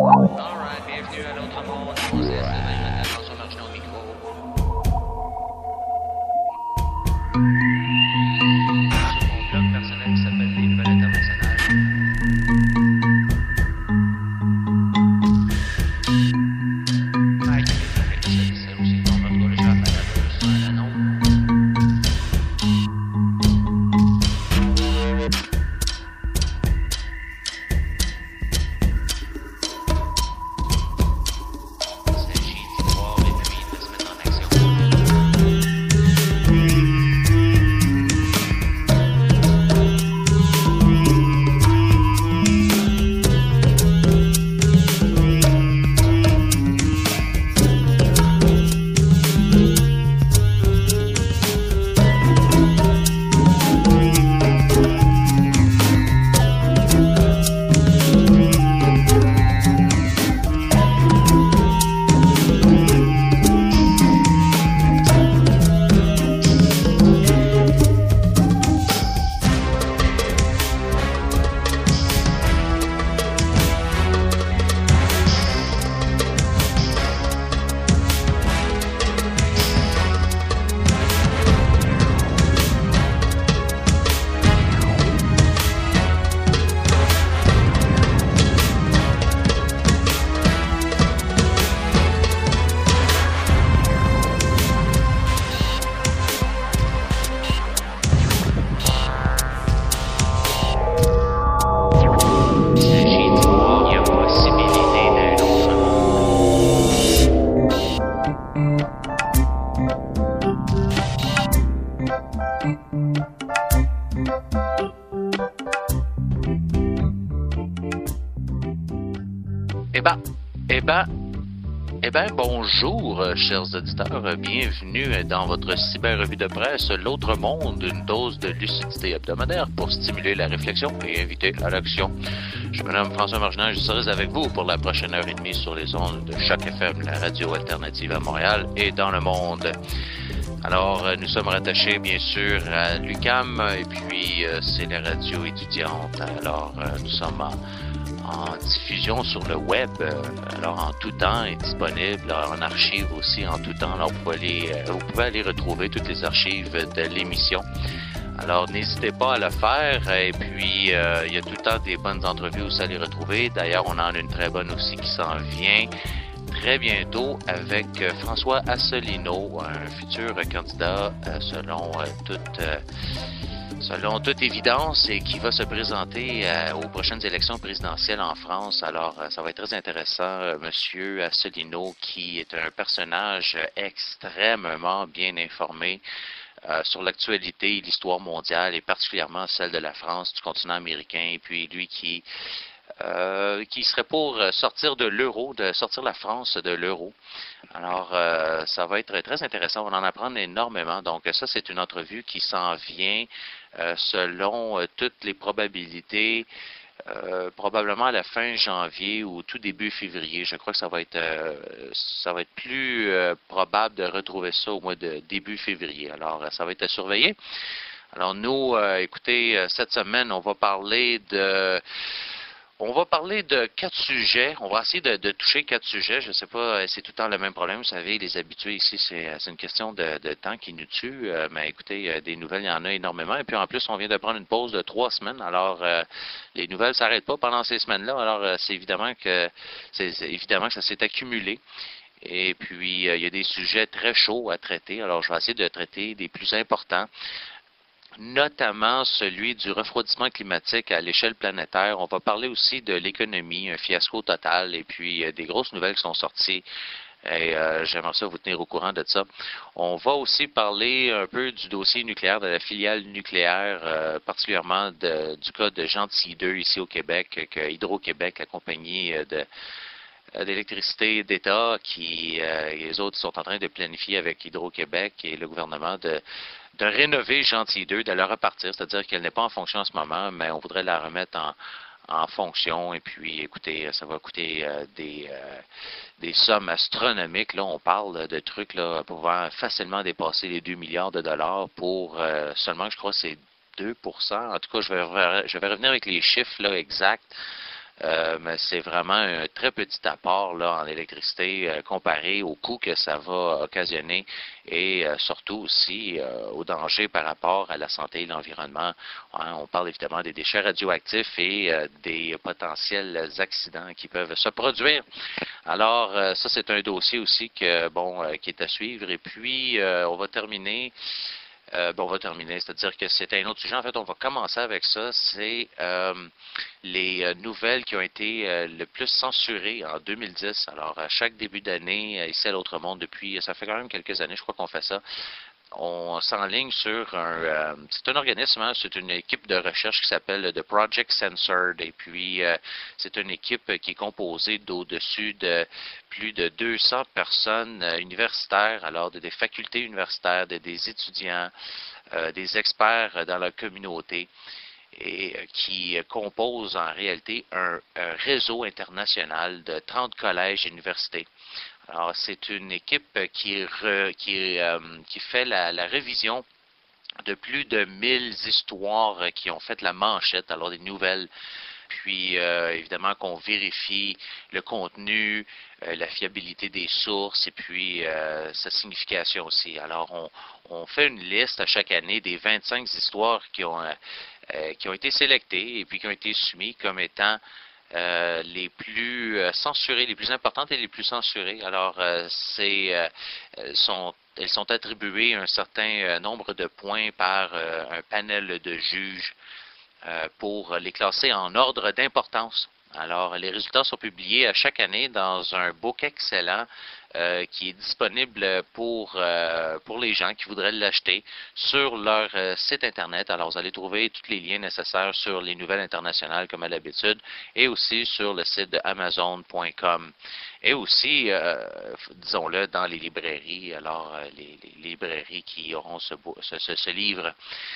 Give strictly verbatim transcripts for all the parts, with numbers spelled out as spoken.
Alright, bienvenue à l'autre monde. On s'est maintenant François Marchand au micro. Sur mon blog personnel qui s'appelle Les Nouvelles Internationales. Mike, c'est aussi on va retrouver sur la balade sur un anneau. Eh ben, eh ben, eh ben, bonjour, euh, chers auditeurs. Euh, Bienvenue euh, dans votre cyber-revue de presse, L'autre monde, une dose de lucidité hebdomadaire pour stimuler la réflexion et inviter à l'action. Je me nomme François Marchand, je serai avec vous pour la prochaine heure et demie sur les ondes de Choc F M, la radio alternative à Montréal et dans le monde. Alors, euh, nous sommes rattachés, bien sûr, à l'U Q A M, et puis euh, c'est la radio étudiante. Alors, euh, nous sommes en... en diffusion sur le web, euh, alors en tout temps est disponible, en archive aussi en tout temps. Alors vous pouvez aller, euh, vous pouvez aller retrouver toutes les archives de l'émission. Alors n'hésitez pas à le faire, et puis euh, il y a tout le temps des bonnes entrevues où ça les retrouver. D'ailleurs, on en a une très bonne aussi qui s'en vient très bientôt avec euh, François Asselineau, un futur candidat euh, selon euh, toute euh, selon toute évidence, et qui va se présenter euh, aux prochaines élections présidentielles en France. Alors, euh, ça va être très intéressant. Euh, Monsieur Asselineau, qui est un personnage extrêmement bien informé euh, sur l'actualité, l'histoire mondiale, et particulièrement celle de la France, du continent américain, et puis lui qui Euh, qui serait pour sortir de l'euro, de sortir la France de l'euro. Alors, euh, ça va être très intéressant. On va en apprendre énormément. Donc, ça, c'est une entrevue qui s'en vient euh, selon euh, toutes les probabilités, euh, probablement à la fin janvier ou tout début février. Je crois que ça va être, euh, ça va être plus euh, probable de retrouver ça au mois de début février. Alors, ça va être à surveiller. Alors, nous, euh, écoutez, cette semaine, on va parler de... On va parler de quatre sujets. On va essayer de, de toucher quatre sujets. Je ne sais pas, c'est tout le temps le même problème. Vous savez, les habitués ici, c'est, c'est une question de, de temps qui nous tue. Euh, mais écoutez, euh, des nouvelles, il y en a énormément. Et puis en plus, on vient de prendre une pause de trois semaines. Alors, euh, les nouvelles ne s'arrêtent pas pendant ces semaines-là. Alors, euh, c'est évidemment que c'est, c'est évidemment que ça s'est accumulé. Et puis, euh, il y a des sujets très chauds à traiter. Alors, je vais essayer de traiter des plus importants, notamment celui du refroidissement climatique à l'échelle planétaire. On va parler aussi de l'économie, un fiasco total, et puis euh, des grosses nouvelles qui sont sorties. Et euh, j'aimerais ça vous tenir au courant de ça. On va aussi parler un peu du dossier nucléaire, de la filiale nucléaire, euh, particulièrement de, du cas de Gentilly deux ici au Québec, que Hydro-Québec, la compagnie de d'électricité d'État, qui euh, les autres sont en train de planifier avec Hydro-Québec et le gouvernement de de rénover Gentilly deux, de la repartir, c'est-à-dire qu'elle n'est pas en fonction en ce moment, mais on voudrait la remettre en, en fonction. Et puis, écoutez, ça va coûter euh, des, euh, des sommes astronomiques. Là, on parle de trucs là, pouvant facilement dépasser les deux milliards de dollars pour euh, seulement, je crois, c'est deux pour cent. En tout cas, je vais, je vais revenir avec les chiffres là, exacts. euh, mais c'est vraiment un très petit apport là, en électricité euh, comparé au coût que ça va occasionner et euh, surtout aussi euh, au danger par rapport à la santé et l'environnement. Hein, on parle évidemment des déchets radioactifs et euh, des potentiels accidents qui peuvent se produire. Alors, euh, ça, c'est un dossier aussi que, bon, euh, qui est à suivre. Et puis, euh, on va terminer. Euh, bon, on va terminer, c'est-à-dire que c'est un autre sujet. En fait, on va commencer avec ça. C'est euh, les euh, nouvelles qui ont été euh, le plus censurées en deux mille dix. Alors, à chaque début d'année, euh, ici à l'Autre Monde, depuis, ça fait quand même quelques années, je crois qu'on fait ça. On s'enligne sur un, euh, c'est un organisme, hein, c'est une équipe de recherche qui s'appelle The Project Censored, et puis euh, c'est une équipe qui est composée d'au-dessus de plus de deux cents personnes euh, universitaires, alors de des facultés universitaires, de des étudiants, euh, des experts dans la communauté, et euh, qui composent en réalité un, un réseau international de trente collèges et universités. Alors, c'est une équipe qui, re, qui, euh, qui fait la, la révision de plus de mille histoires qui ont fait la manchette, alors des nouvelles. Puis, euh, évidemment, qu'on vérifie le contenu, euh, la fiabilité des sources et puis euh, sa signification aussi. Alors, on, on fait une liste à chaque année des vingt-cinq histoires qui ont, euh, qui ont été sélectées et puis qui ont été soumises comme étant Euh, les plus euh, censurées, les plus importantes et les plus censurées. Alors, euh, c'est, euh, elles, sont, elles sont attribuées un certain euh, nombre de points par euh, un panel de juges euh, pour les classer en ordre d'importance. Alors, les résultats sont publiés à chaque année dans un book excellent euh, qui est disponible pour, euh, pour les gens qui voudraient l'acheter sur leur euh, site Internet. Alors, vous allez trouver tous les liens nécessaires sur les nouvelles internationales, comme à l'habitude, et aussi sur le site de amazon point com. Et aussi, euh, disons-le, dans les librairies, alors euh, les, les librairies qui auront ce, ce, ce, ce livre.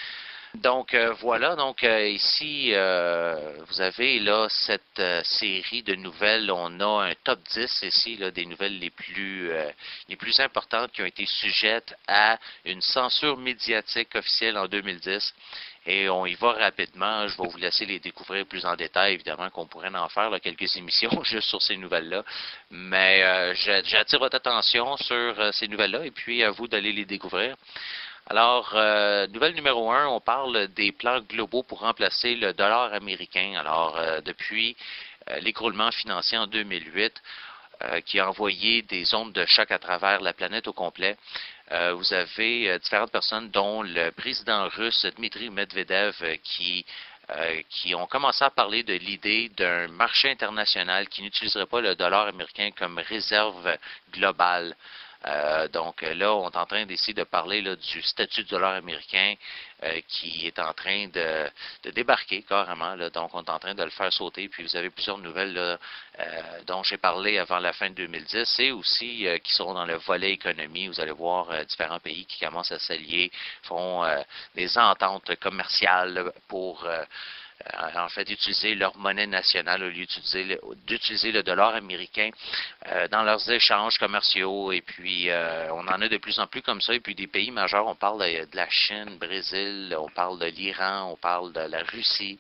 Donc euh, voilà, donc euh, ici euh, vous avez là cette euh, série de nouvelles. On a un top dix ici là, des nouvelles les plus euh, les plus importantes qui ont été sujettes à une censure médiatique officielle en deux mille dix. Et on y va rapidement. Je vais vous laisser les découvrir plus en détail. Évidemment qu'on pourrait en faire là, quelques émissions juste sur ces nouvelles-là. Mais euh, j'attire votre attention sur euh, ces nouvelles-là et puis à vous d'aller les découvrir. Alors, euh, nouvelle numéro un, on parle des plans globaux pour remplacer le dollar américain. Alors, euh, depuis euh, l'écroulement financier en deux mille huit, euh, qui a envoyé des ondes de choc à travers la planète au complet, euh, vous avez euh, différentes personnes, dont le président russe Dmitri Medvedev, euh, qui Euh, qui ont commencé à parler de l'idée d'un marché international qui n'utiliserait pas le dollar américain comme réserve globale. Euh, donc là, on est en train d'essayer de parler là, du statut du dollar américain euh, qui est en train de, de débarquer carrément. Là. Donc, on est en train de le faire sauter. Puis, vous avez plusieurs nouvelles là, euh, dont j'ai parlé avant la fin de deux mille dix et aussi euh, qui seront dans le volet économie. Vous allez voir euh, différents pays qui commencent à s'allier, font euh, des ententes commerciales pour... Euh, en fait, d'utiliser leur monnaie nationale au lieu d'utiliser le, d'utiliser le dollar américain euh, dans leurs échanges commerciaux. Et puis, euh, on en a de plus en plus comme ça. Et puis, des pays majeurs, on parle de, de la Chine, Brésil, on parle de l'Iran, on parle de la Russie,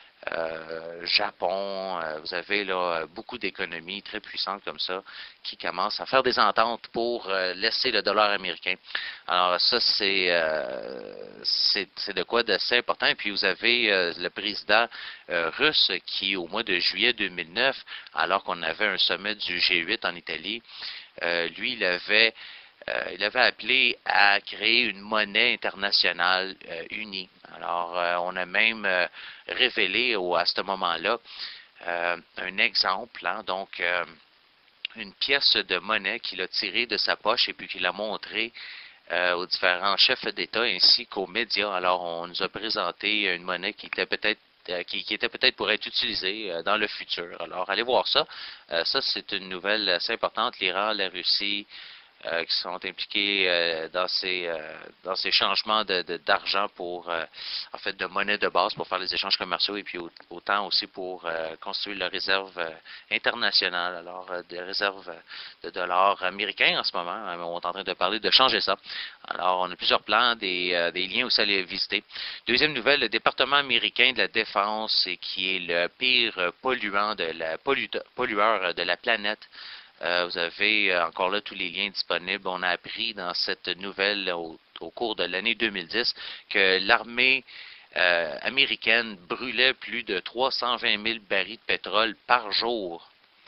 euh, Japon. Euh, vous avez là beaucoup d'économies très puissantes comme ça qui commencent à faire des ententes pour euh, laisser le dollar américain. Alors ça, c'est euh, c'est de quoi d'assez important. Et puis vous avez euh, le président euh, russe qui, au mois de juillet deux mille neuf, alors qu'on avait un sommet du G huit en Italie, euh, lui, il avait Euh, il avait appelé à créer une monnaie internationale euh, unie. Alors, euh, on a même euh, révélé au, à ce moment-là euh, un exemple, hein, donc euh, une pièce de monnaie qu'il a tirée de sa poche et puis qu'il a montrée euh, aux différents chefs d'État ainsi qu'aux médias. Alors, on nous a présenté une monnaie qui était peut-être euh, qui, qui était peut-être pour être utilisée euh, dans le futur. Alors, allez voir ça. Euh, ça, c'est une nouvelle assez importante. L'Iran, la Russie, euh, qui sont impliqués euh, dans ces euh, dans ces changements de, de- d'argent pour euh, en fait de monnaie de base pour faire les échanges commerciaux et puis au- autant aussi pour euh, construire la réserve euh, internationale. Alors euh, des réserves de dollars américains en ce moment. Hein, on est en train de parler de changer ça. Alors on a plusieurs plans, des, euh, des liens aussi à aller visiter. Deuxième nouvelle, le département américain de la défense, qui est le pire polluant de la pollu- pollueur de la planète. Euh, vous avez euh, encore là tous les liens disponibles. On a appris dans cette nouvelle au, au cours de l'année deux mille dix que l'armée euh, américaine brûlait plus de trois cent vingt mille barils de pétrole par jour.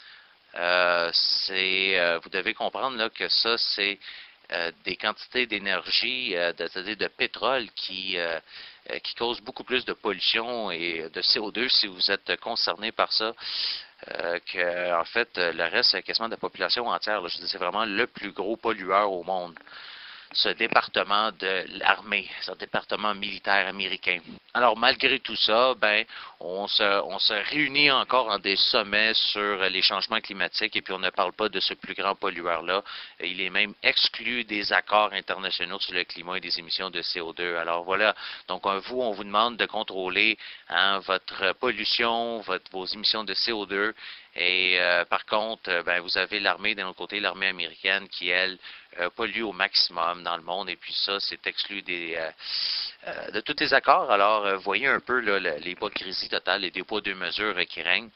Euh, c'est, euh, vous devez comprendre là, que ça, c'est euh, des quantités d'énergie, euh, de, c'est-à-dire de pétrole qui, euh, euh, qui causent beaucoup plus de pollution et de C O deux si vous êtes concerné par ça. Euh, que, en fait, le reste, c'est quasiment de la population entière. Là. Je dis, c'est vraiment le plus gros pollueur au monde, ce département de l'armée, ce département militaire américain. Alors, malgré tout ça, ben, on se, on se réunit encore en des sommets sur les changements climatiques et puis on ne parle pas de ce plus grand pollueur-là. Il est même exclu des accords internationaux sur le climat et des émissions de C O deux. Alors voilà, donc vous, on vous demande de contrôler hein, votre pollution, votre, vos émissions de C O deux. Et euh, par contre, euh, ben, vous avez l'armée d'un autre côté, l'armée américaine qui, elle, euh, pollue au maximum dans le monde. Et puis ça, c'est exclu des, euh, euh, de tous les accords. Alors, euh, voyez un peu là, l'hypocrisie totale, les deux poids, deux mesures euh, qui règnent.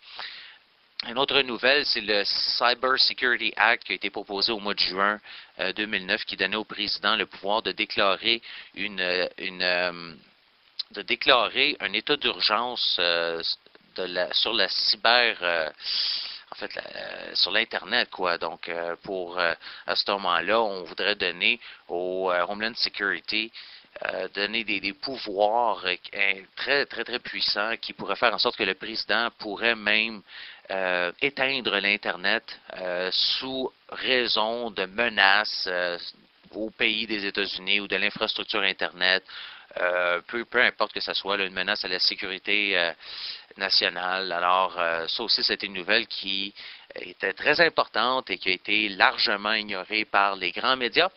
Une autre nouvelle, c'est le Cyber Security Act qui a été proposé au mois de juin euh, deux mille neuf, qui donnait au président le pouvoir de déclarer une, une euh, de déclarer un état d'urgence euh, de la, sur la cyber, euh, en fait, la, euh, sur l'Internet, quoi. Donc, euh, pour, euh, à ce moment-là, on voudrait donner au euh, Homeland Security euh, donner des, des pouvoirs euh, très, très, très puissants qui pourraient faire en sorte que le président pourrait même euh, éteindre l'Internet euh, sous raison de menaces euh, au pays des États-Unis ou de l'infrastructure Internet. Euh, peu, peu importe que ce soit là, une menace à la sécurité euh, nationale. Alors, euh, ça aussi, c'était une nouvelle qui était très importante et qui a été largement ignorée par les grands médias.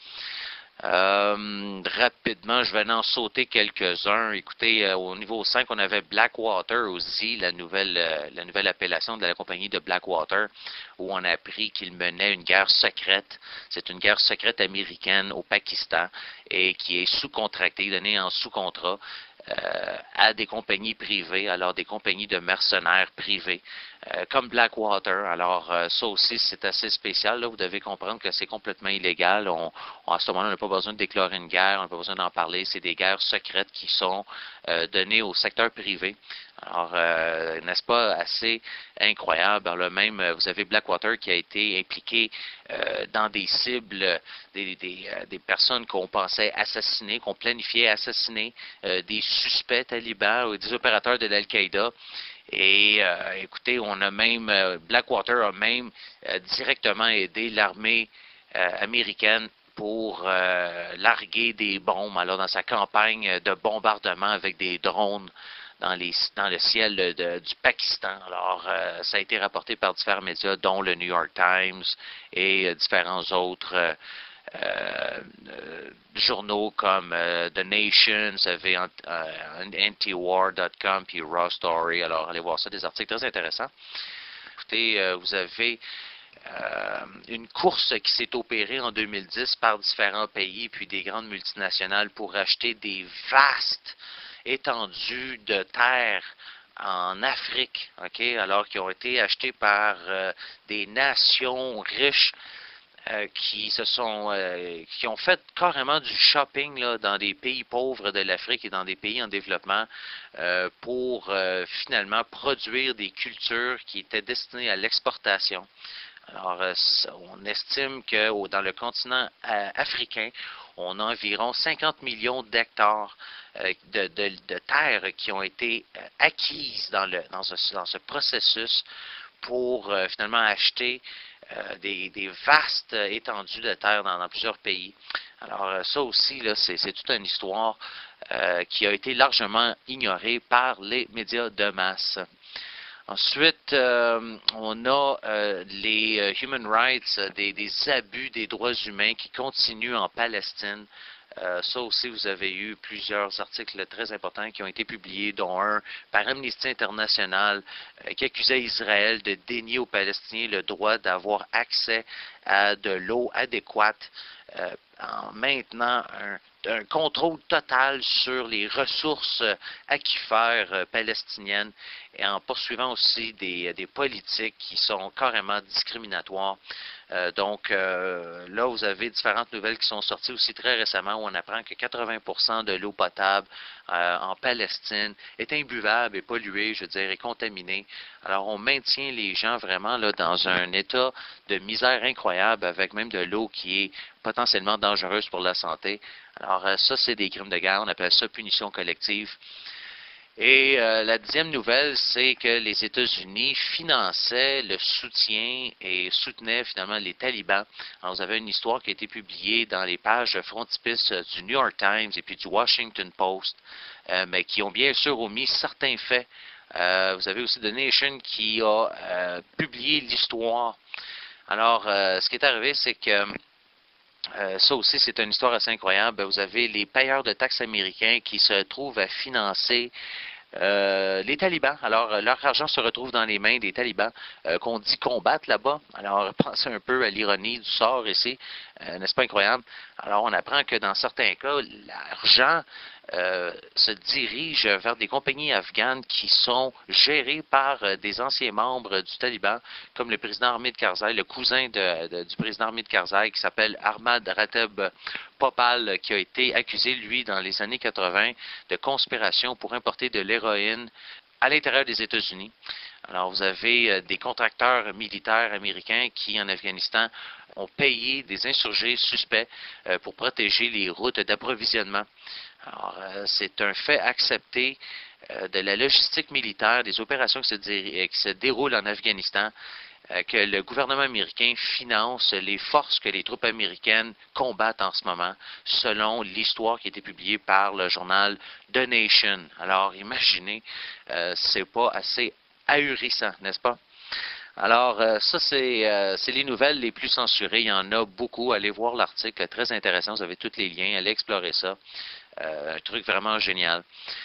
Euh, rapidement, je vais en sauter quelques-uns. Écoutez, euh, au niveau cinq, on avait Blackwater aussi, la nouvelle, euh, la nouvelle appellation de la compagnie de Blackwater, où on a appris qu'il menait une guerre secrète. C'est une guerre secrète américaine au Pakistan et qui est sous-contractée, donnée en sous-contrat euh, à des compagnies privées, alors des compagnies de mercenaires privés, euh, comme Blackwater. Alors, euh, ça aussi, c'est assez spécial. Là. Vous devez comprendre que c'est complètement illégal. On, on, à ce moment-là, on n'a pas besoin de déclarer une guerre, on n'a pas besoin d'en parler. C'est des guerres secrètes qui sont euh, données au secteur privé. Alors, euh, n'est-ce pas assez incroyable? Alors, même, vous avez Blackwater qui a été impliqué euh, dans des cibles, des, des, euh, des personnes qu'on pensait assassiner, qu'on planifiait assassiner, euh, des suspects talibans ou des opérateurs de l'Al-Qaïda. Et euh, écoutez, on a même, euh, Blackwater a même euh, directement aidé l'armée euh, américaine pour euh, larguer des bombes, alors dans sa campagne de bombardement avec des drones dans, les, dans le ciel de, de, du Pakistan. Alors, euh, ça a été rapporté par différents médias, dont le New York Times et euh, différents autres euh, euh, euh, journaux comme euh, The Nation, vous avez euh, antiwar point com puis Raw Story. Alors, allez voir ça, des articles très intéressants. Écoutez, euh, vous avez Euh, une course qui s'est opérée en deux mille dix par différents pays puis des grandes multinationales pour acheter des vastes étendues de terre en Afrique, ok, alors qui ont été achetés par euh, des nations riches euh, qui se sont euh, qui ont fait carrément du shopping là, dans des pays pauvres de l'Afrique et dans des pays en développement euh, pour euh, finalement produire des cultures qui étaient destinées à l'exportation. Alors, on estime que dans le continent africain, on a environ cinquante millions d'hectares de, de, de terres qui ont été acquises dans, le, dans, ce, dans ce processus pour euh, finalement acheter euh, des, des vastes étendues de terre dans, dans plusieurs pays. Alors, ça aussi, là, c'est, c'est toute une histoire euh, qui a été largement ignorée par les médias de masse. Ensuite, euh, on a euh, les euh, human rights, euh, des, des abus des droits humains qui continuent en Palestine. Euh, ça aussi, vous avez eu plusieurs articles très importants qui ont été publiés, dont un par Amnesty International euh, qui accusait Israël de dénier aux Palestiniens le droit d'avoir accès à de l'eau adéquate euh, en maintenant un, un contrôle total sur les ressources aquifères euh, palestiniennes et en poursuivant aussi des, des politiques qui sont carrément discriminatoires. Euh, donc euh, là, vous avez différentes nouvelles qui sont sorties aussi très récemment où on apprend que quatre-vingts pour cent de l'eau potable euh, en Palestine est imbuvable et polluée, je veux dire, et contaminée. Alors on maintient les gens vraiment là dans un état de misère incroyable avec même de l'eau qui est potentiellement dangereuse pour la santé. Alors euh, ça, c'est des crimes de guerre, on appelle ça punition collective. Et euh, la deuxième nouvelle, c'est que les États-Unis finançaient le soutien et soutenaient finalement les talibans. Alors, vous avez une histoire qui a été publiée dans les pages frontispices du New York Times et puis du Washington Post, euh, mais qui ont bien sûr omis certains faits. Euh, vous avez aussi The Nation qui a euh, publié l'histoire. Alors, euh, ce qui est arrivé, c'est que Euh, ça aussi, c'est une histoire assez incroyable. Vous avez les payeurs de taxes américains qui se trouvent à financer euh, les talibans. Alors, euh, leur argent se retrouve dans les mains des talibans euh, qu'on dit combattre là-bas. Alors, pensez un peu à l'ironie du sort ici. Euh, n'est-ce pas incroyable? Alors, on apprend que dans certains cas, l'argent euh, se dirige vers des compagnies afghanes qui sont gérées par euh, des anciens membres du Taliban, comme le président Hamid Karzai, le cousin de, de, du président Hamid Karzai, qui s'appelle Ahmad Rateb Popal, qui a été accusé, lui, dans les années quatre-vingt, de conspiration pour importer de l'héroïne à l'intérieur des États-Unis. Alors, vous avez euh, des contracteurs militaires américains qui, en Afghanistan, ont payé des insurgés suspects euh, pour protéger les routes d'approvisionnement. Alors, euh, c'est un fait accepté euh, de la logistique militaire, des opérations qui se, dé qui se déroulent en Afghanistan, euh, que le gouvernement américain finance les forces que les troupes américaines combattent en ce moment, selon l'histoire qui a été publiée par le journal The Nation. Alors, imaginez, euh, c'est pas assez ahurissant, n'est-ce pas? Alors, euh, ça, c'est euh, les nouvelles les plus censurées. Il y en a beaucoup. Allez voir l'article, très intéressant. Vous avez tous les liens. Allez explorer ça. Euh, un truc vraiment génial.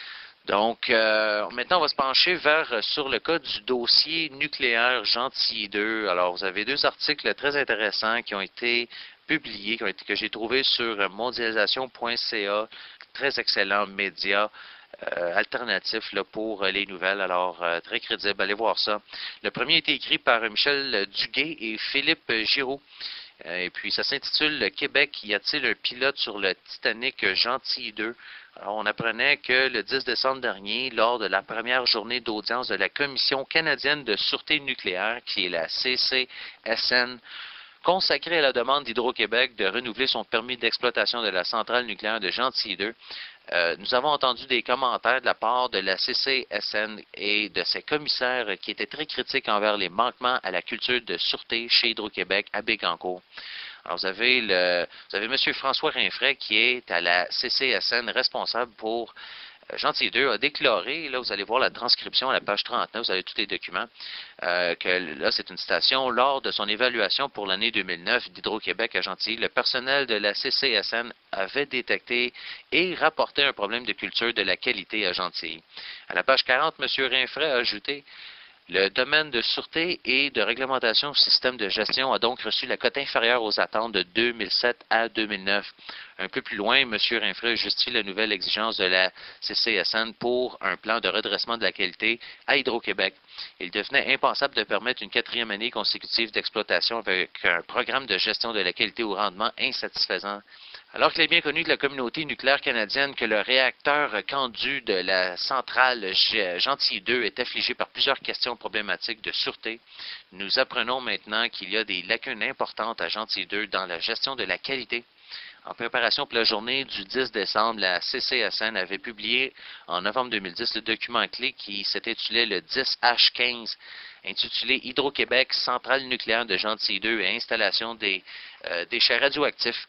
Donc, euh, maintenant, on va se pencher vers euh, sur le cas du dossier nucléaire Gentilly deux. Alors, vous avez deux articles très intéressants qui ont été publiés, qui ont été, que j'ai trouvés sur mondialisation point c a. Très excellent média. Euh, alternatif là, pour euh, les nouvelles, alors euh, très crédible, allez voir ça. Le premier a été écrit par Michel Duguay et Philippe Giraud, euh, et puis ça s'intitule « Québec, y a-t-il un pilote sur le Titanic Gentilly deux ?» Alors, on apprenait que le dix décembre dernier, lors de la première journée d'audience de la Commission canadienne de sûreté nucléaire, qui est la C C S N, consacrée à la demande d'Hydro-Québec de renouveler son permis d'exploitation de la centrale nucléaire de Gentilly deux, Euh, nous avons entendu des commentaires de la part de la C C S N et de ses commissaires qui étaient très critiques envers les manquements à la culture de sûreté chez Hydro-Québec à Bécancour. Alors, vous avez le, vous avez M. François Rinfret qui est à la C C S N responsable pour euh, Gentilly deux, a déclaré, là vous allez voir la transcription à la page trente-neuf, vous avez tous les documents, euh, que là c'est une citation, lors de son évaluation pour l'année deux mille neuf d'Hydro-Québec à Gentilly, le personnel de la C C S N avait détecté et rapporté un problème de culture de la qualité à Gentilly. À la page quarante, M. Rinfret a ajouté: le domaine de sûreté et de réglementation du système de gestion a donc reçu la cote inférieure aux attentes de deux mille sept à deux mille neuf. Un peu plus loin, M. Rinfret justifie la nouvelle exigence de la C C S N pour un plan de redressement de la qualité à Hydro-Québec. Il devenait impensable de permettre une quatrième année consécutive d'exploitation avec un programme de gestion de la qualité au rendement insatisfaisant. Alors qu'il est bien connu de la communauté nucléaire canadienne que le réacteur Candu de la centrale Gentilly deux est affligé par plusieurs questions problématiques de sûreté, nous apprenons maintenant qu'il y a des lacunes importantes à Gentilly deux dans la gestion de la qualité. En préparation pour la journée du dix décembre, la C C S N avait publié en novembre deux mille dix le document clé qui s'intitulait le dix H quinze, intitulé Hydro-Québec, centrale nucléaire de Gentilly deux et installation des euh, déchets radioactifs.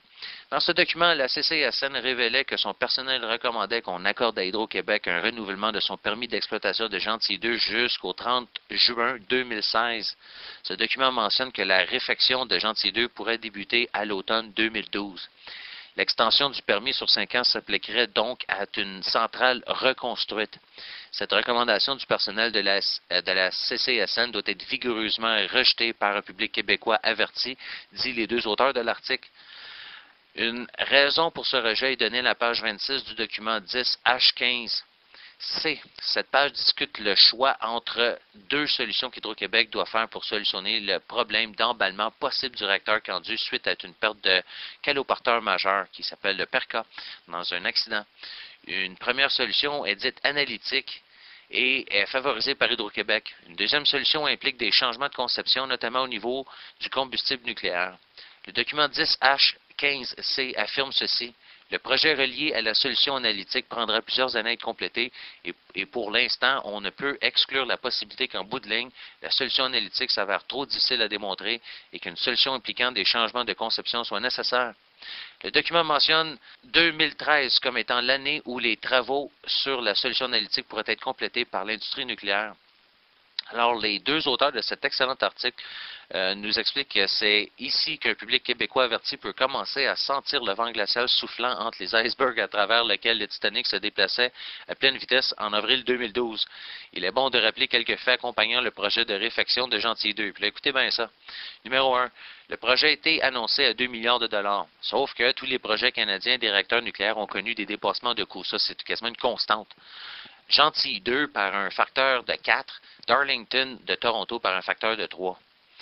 Dans ce document, la C C S N révélait que son personnel recommandait qu'on accorde à Hydro-Québec un renouvellement de son permis d'exploitation de Gentilly deux jusqu'au trente juin deux mille seize. Ce document mentionne que la réfection de Gentilly deux pourrait débuter à l'automne deux mille douze. L'extension du permis sur cinq ans s'appliquerait donc à une centrale reconstruite. Cette recommandation du personnel de la, de la C C S N doit être vigoureusement rejetée par un public québécois averti, dit les deux auteurs de l'article. Une raison pour ce rejet est donnée à la page vingt-six du document dix H quinze C. Cette page discute le choix entre deux solutions qu'Hydro-Québec doit faire pour solutionner le problème d'emballement possible du réacteur Candu suite à une perte de caloporteur majeur qui s'appelle le PERCA dans un accident. Une première solution est dite analytique et est favorisée par Hydro-Québec. Une deuxième solution implique des changements de conception, notamment au niveau du combustible nucléaire. Le document dix H quinze C affirme ceci. Le projet relié à la solution analytique prendra plusieurs années à être complété et, et pour l'instant, on ne peut exclure la possibilité qu'en bout de ligne, la solution analytique s'avère trop difficile à démontrer et qu'une solution impliquant des changements de conception soit nécessaire. Le document mentionne deux mille treize comme étant l'année où les travaux sur la solution analytique pourraient être complétés par l'industrie nucléaire. Alors, les deux auteurs de cet excellent article euh, nous expliquent que c'est ici qu'un public québécois averti peut commencer à sentir le vent glacial soufflant entre les icebergs à travers lesquels le Titanic se déplaçait à pleine vitesse en avril deux mille douze. Il est bon de rappeler quelques faits accompagnant le projet de réfection de Gentilly deux. Puis là, écoutez bien ça. Numéro un, le projet a été annoncé à deux milliards de dollars. Sauf que tous les projets canadiens des réacteurs nucléaires ont connu des dépassements de coûts. Ça, c'est quasiment une constante. Gentilly deux par un facteur de quatre, Darlington de Toronto par un facteur de trois.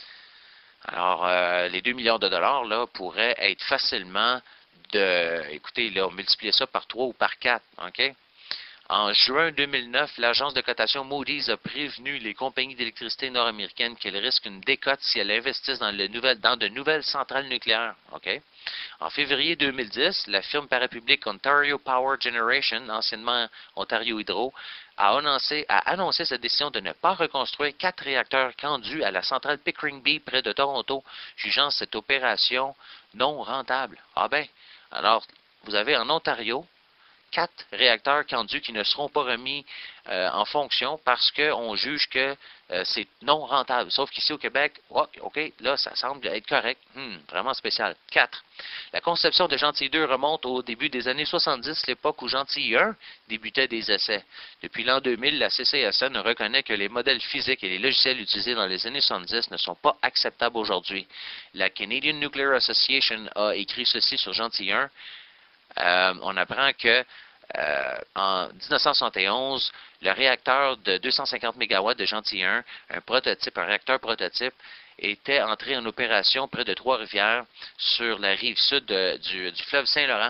Alors, euh, les deux milliards de dollars là, pourraient être facilement de, écoutez, là, multiplier ça par trois ou par quatre, OK? En juin deux mille neuf, l'agence de cotation Moody's a prévenu les compagnies d'électricité nord-américaines qu'elles risquent une décote si elles investissent dans, le nouvel, dans de nouvelles centrales nucléaires. Okay? En février deux mille dix, la firme parapublique Ontario Power Generation, anciennement Ontario Hydro, a annoncé, a annoncé sa décision de ne pas reconstruire quatre réacteurs Candu à la centrale Pickering B près de Toronto, jugeant cette opération non rentable. Ah ben, alors, vous avez en Ontario quatre réacteurs Candu qui ne seront pas remis euh, en fonction parce qu'on juge que euh, c'est non rentable. Sauf qu'ici au Québec, oh, OK, là, ça semble être correct. Hmm, vraiment spécial. quatre. La conception de Gentilly deux remonte au début des années soixante-dix, l'époque où Gentilly un débutait des essais. Depuis l'an deux mille, la C C S N reconnaît que les modèles physiques et les logiciels utilisés dans les années soixante-dix ne sont pas acceptables aujourd'hui. La Canadian Nuclear Association a écrit ceci sur Gentilly un. Euh, on apprend que euh, en dix-neuf cent soixante et onze, le réacteur de deux cent cinquante mégawatts de Gentilly un, un prototype, un réacteur prototype, était entré en opération près de Trois-Rivières sur la rive sud de, du, du fleuve Saint-Laurent.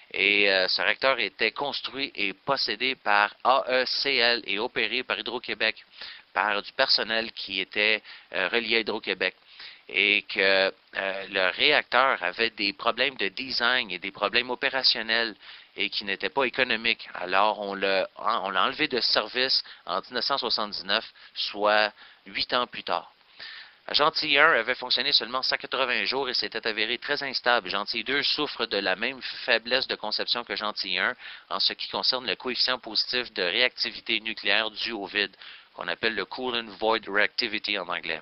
Et euh, ce réacteur était construit et possédé par A E C L et opéré par Hydro-Québec, par du personnel qui était euh, relié à Hydro-Québec. Et que euh, le réacteur avait des problèmes de design et des problèmes opérationnels et qui n'étaient pas économiques. Alors, on l'a on l'a enlevé de service en dix-neuf cent soixante-dix-neuf, soit huit ans plus tard. Gentilly un avait fonctionné seulement cent quatre-vingts jours et s'était avéré très instable. Gentilly deux souffre de la même faiblesse de conception que Gentilly un en ce qui concerne le coefficient positif de réactivité nucléaire dû au vide, qu'on appelle le Coolant Void Reactivity en anglais.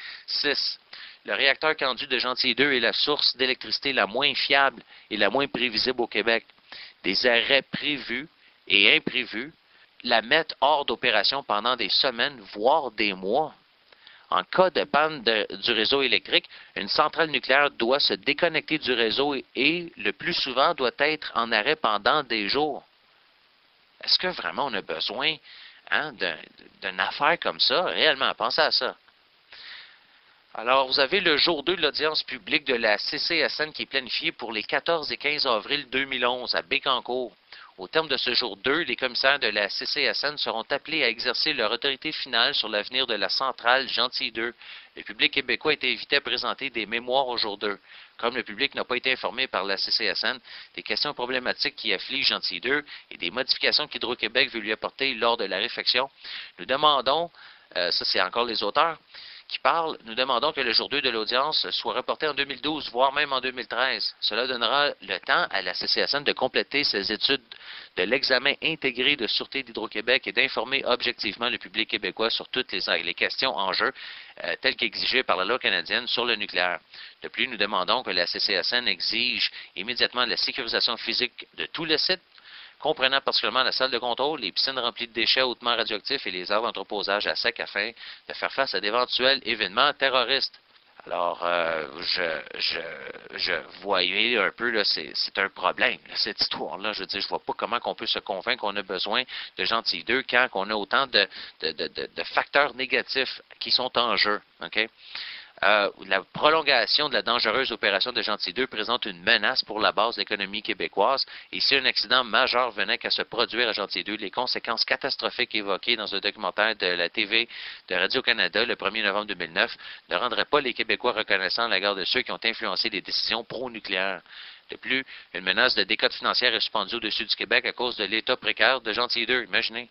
six. Le réacteur Candu de Gentilly deux est la source d'électricité la moins fiable et la moins prévisible au Québec. Des arrêts prévus et imprévus la mettent hors d'opération pendant des semaines, voire des mois. En cas de panne de, du réseau électrique, une centrale nucléaire doit se déconnecter du réseau et, et, le plus souvent, doit être en arrêt pendant des jours. Est-ce que vraiment on a besoin hein, d'une affaire comme ça? Réellement, pensez à ça. Alors, vous avez le jour deux de l'audience publique de la C C S N qui est planifié pour les quatorze et quinze avril deux mille onze à Bécancour. Au terme de ce jour deux, les commissaires de la C C S N seront appelés à exercer leur autorité finale sur l'avenir de la centrale Gentilly deux. Le public québécois a été invité à présenter des mémoires au jour deux. Comme le public n'a pas été informé par la C C S N des questions problématiques qui affligent Gentilly deux et des modifications qu'Hydro-Québec veut lui apporter lors de la réflexion, nous demandons, euh, ça c'est encore les auteurs, qui parle, nous demandons que le jour deux de l'audience soit reporté en deux mille douze, voire même en deux mille treize. Cela donnera le temps à la C C S N de compléter ses études de l'examen intégré de sûreté d'Hydro-Québec et d'informer objectivement le public québécois sur toutes les, les questions en jeu, euh, telles qu'exigées par la loi canadienne sur le nucléaire. De plus, nous demandons que la C C S N exige immédiatement la sécurisation physique de tout le site, comprenant particulièrement la salle de contrôle, les piscines remplies de déchets hautement radioactifs et les aires d'entreposage à sec afin de faire face à d'éventuels événements terroristes. Alors, euh, je, je, je voyais un peu, là, c'est, c'est un problème, là, cette histoire-là. Je veux dire, je vois pas comment on peut se convaincre qu'on a besoin de Gentil deux quand on a autant de, de, de, de, de facteurs négatifs qui sont en jeu. OK? Euh, la prolongation de la dangereuse opération de Gentil deux présente une menace pour la base de l'économie québécoise. Et si un accident majeur venait qu'à se produire à Gentil deux, les conséquences catastrophiques évoquées dans un documentaire de la T V de Radio-Canada le premier novembre deux mille neuf ne rendraient pas les Québécois reconnaissants à l'égard de ceux qui ont influencé les décisions pro-nucléaires. De plus, une menace de décote financière est suspendue au-dessus du Québec à cause de l'état précaire de Gentil deux. Imaginez.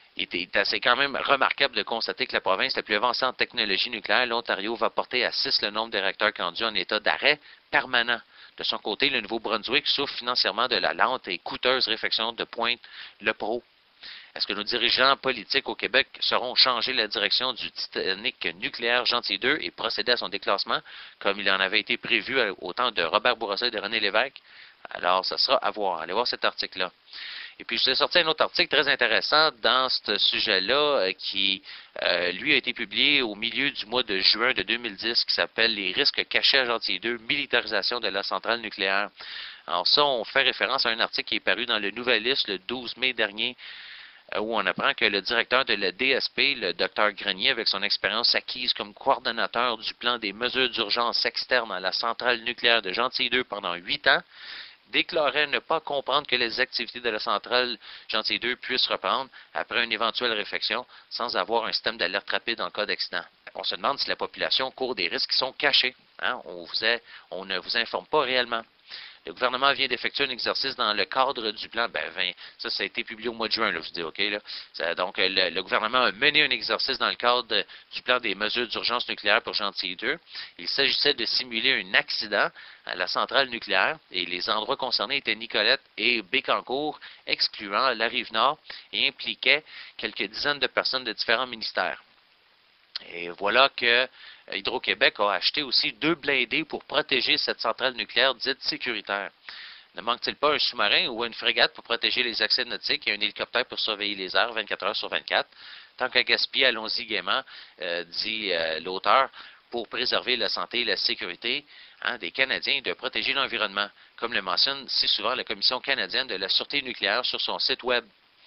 C'est quand même remarquable de constater que la province la plus avancée en technologie nucléaire, l'Ontario, va porter à six le nombre de réacteurs conduits en état d'arrêt permanent. De son côté, le Nouveau-Brunswick souffre financièrement de la lente et coûteuse réfection de Pointe-le Pro. Est-ce que nos dirigeants politiques au Québec sauront changer la direction du Titanic nucléaire Gentil deux et procéder à son déclassement, comme il en avait été prévu au temps de Robert Bourassa et de René Lévesque? Alors, ça sera à voir. Allez voir cet article-là. Et puis, je vous ai sorti un autre article très intéressant dans ce sujet-là euh, qui, euh, lui, a été publié au milieu du mois de juin de deux mille dix qui s'appelle « Les risques cachés à Gentil deux, militarisation de la centrale nucléaire ». Alors ça, on fait référence à un article qui est paru dans le Nouvelliste le douze mai dernier euh, où on apprend que le directeur de la D S P, le docteur Grenier, avec son expérience acquise comme coordonnateur du plan des mesures d'urgence externes à la centrale nucléaire de Gentil deux pendant huit ans, déclarait ne pas comprendre que les activités de la centrale Gentil deux puissent reprendre après une éventuelle réfection sans avoir un système d'alerte rapide en cas d'accident. On se demande si la population court des risques qui sont cachés. Hein? On, vous est, on ne vous informe pas réellement. Le gouvernement vient d'effectuer un exercice dans le cadre du plan. Ben, vingt, ça, ça a été publié au mois de juin, là, je vous dis, OK, là. Ça, donc, le, le gouvernement a mené un exercice dans le cadre de, du plan des mesures d'urgence nucléaire pour Gentil deux. Il s'agissait de simuler un accident à la centrale nucléaire et les endroits concernés étaient Nicolette et Bécancour, excluant la Rive-Nord et impliquaient quelques dizaines de personnes de différents ministères. Et voilà que Hydro-Québec a acheté aussi deux blindés pour protéger cette centrale nucléaire dite sécuritaire. Ne manque-t-il pas un sous-marin ou une frégate pour protéger les accès nautiques et un hélicoptère pour surveiller les airs vingt-quatre heures sur vingt-quatre? Tant qu'à gaspiller, allons-y gaiement, euh, dit euh, l'auteur, pour préserver la santé et la sécurité hein, des Canadiens et de protéger l'environnement, comme le mentionne si souvent la Commission canadienne de la sûreté nucléaire sur son site Web.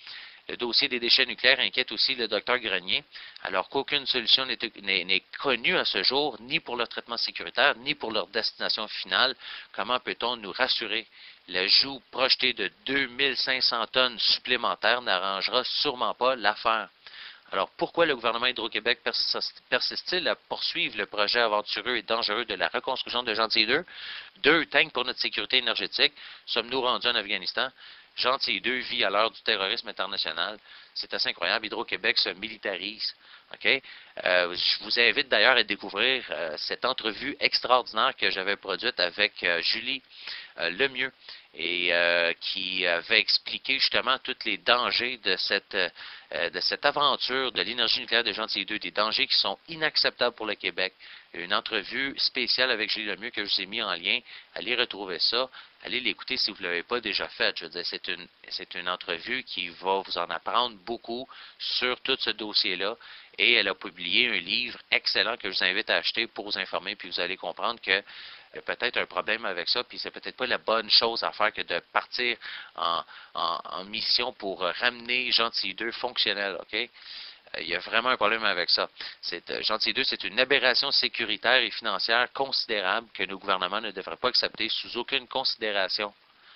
Le dossier des déchets nucléaires inquiète aussi le docteur Grenier, alors qu'aucune solution n'est connue à ce jour, ni pour leur traitement sécuritaire, ni pour leur destination finale. Comment peut-on nous rassurer? L'ajout projeté de deux mille cinq cents tonnes supplémentaires n'arrangera sûrement pas l'affaire. Alors, pourquoi le gouvernement Hydro-Québec persiste-t-il à poursuivre le projet aventureux et dangereux de la reconstruction de Gentil deux? Deux tanks pour notre sécurité énergétique. Sommes-nous rendus en Afghanistan? Gentil deux vit à l'heure du terrorisme international. C'est assez incroyable. Hydro-Québec se militarise. Okay? Euh, je vous invite d'ailleurs à découvrir euh, cette entrevue extraordinaire que j'avais produite avec euh, Julie euh, Lemieux et euh, qui avait expliqué justement tous les dangers de cette, euh, de cette aventure de l'énergie nucléaire de Gentil deux, des dangers qui sont inacceptables pour le Québec. Une entrevue spéciale avec Julie Lemieux que je vous ai mis en lien. Allez retrouver ça. Allez l'écouter si vous ne l'avez pas déjà fait. Je veux dire, c'est une, c'est une entrevue qui va vous en apprendre beaucoup sur tout ce dossier-là. Et elle a publié un livre excellent que je vous invite à acheter pour vous informer, puis vous allez comprendre que il y a peut-être un problème avec ça, puis c'est peut-être pas la bonne chose à faire que de partir en, en, en mission pour ramener Gentil deux fonctionnel, OK? Il y a vraiment un problème avec ça. C'est, Gentil deux, c'est une aberration sécuritaire et financière considérable que nos gouvernements ne devraient pas accepter sous aucune considération.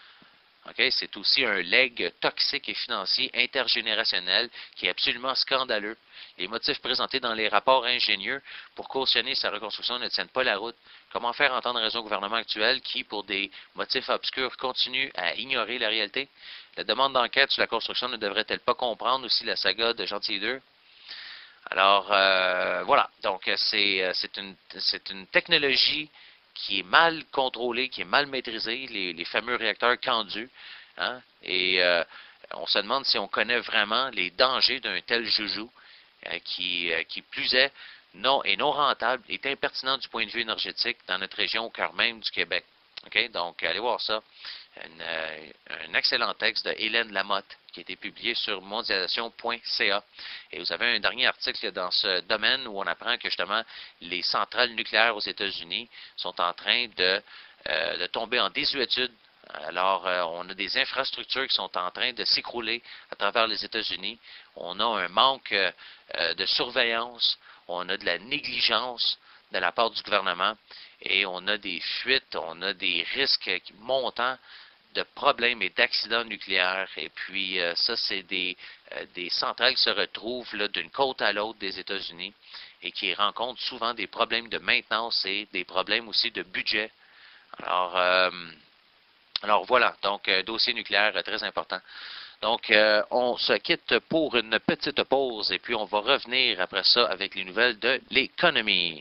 Okay? C'est aussi un legs toxique et financier intergénérationnel qui est absolument scandaleux. Les motifs présentés dans les rapports ingénieux pour cautionner sa reconstruction ne tiennent pas la route. Comment faire entendre raison au gouvernement actuel qui, pour des motifs obscurs, continue à ignorer la réalité? La demande d'enquête sur la construction ne devrait-elle pas comprendre aussi la saga de Gentil deux? Alors, euh, voilà. Donc, c'est c'est une, c'est une technologie qui est mal contrôlée, qui est mal maîtrisée, les, les fameux réacteurs Candu. Hein? Et euh, on se demande si on connaît vraiment les dangers d'un tel joujou euh, qui, euh, qui plus est, non, est non rentable, est impertinent du point de vue énergétique dans notre région au cœur même du Québec. Okay? Donc, allez voir ça. Une, euh, un excellent texte de Hélène Lamotte qui a été publié sur mondialisation point c a. Et vous avez un dernier article dans ce domaine où on apprend que justement les centrales nucléaires aux États-Unis sont en train de, euh, de tomber en désuétude. Alors, euh, on a des infrastructures qui sont en train de s'écrouler à travers les États-Unis. On a un manque euh, de surveillance, on a de la négligence de la part du gouvernement et on a des fuites, on a des risques montants de problèmes et d'accidents nucléaires. Et puis, euh, ça, c'est des, euh, des centrales qui se retrouvent là, d'une côte à l'autre des États-Unis et qui rencontrent souvent des problèmes de maintenance et des problèmes aussi de budget. Alors, euh, alors voilà, donc, euh, dossier nucléaire euh, très important. Donc, euh, on se quitte pour une petite pause et puis on va revenir après ça avec les nouvelles de l'économie.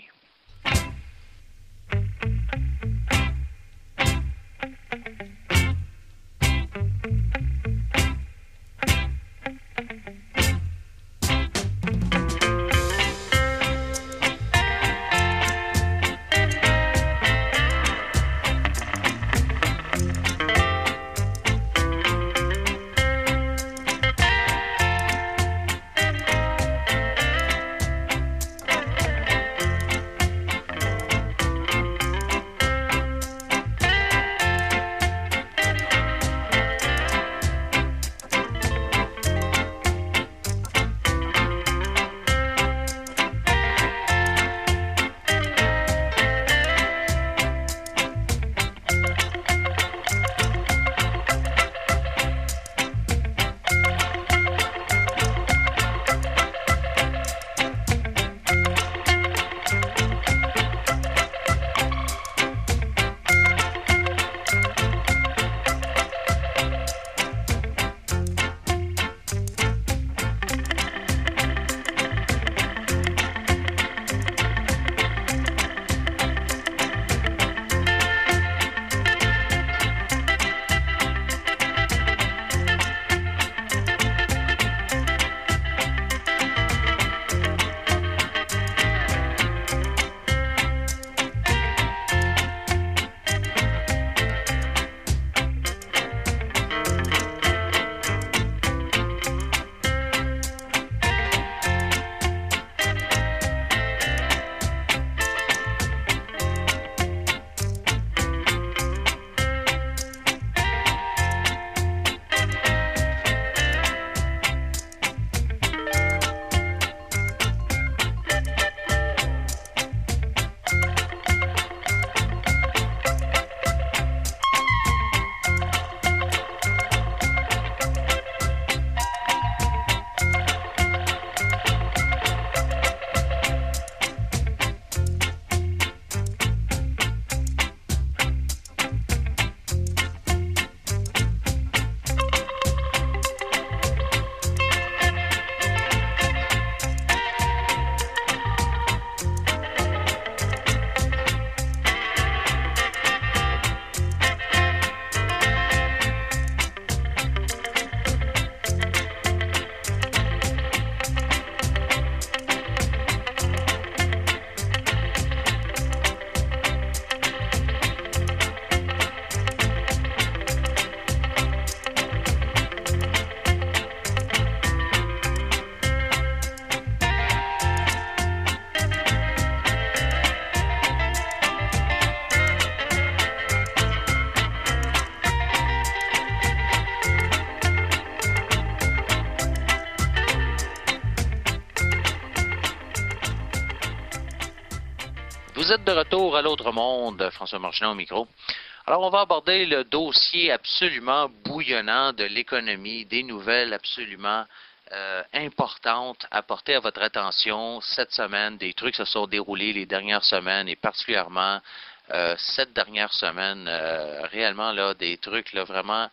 Vous êtes de retour à l'autre monde, François Marchand au micro. Alors, on va aborder le dossier absolument bouillonnant de l'économie, des nouvelles absolument euh, importantes à porter à votre attention cette semaine, des trucs qui se sont déroulés les dernières semaines et particulièrement euh, cette dernière semaine, euh, réellement là, des trucs là, vraiment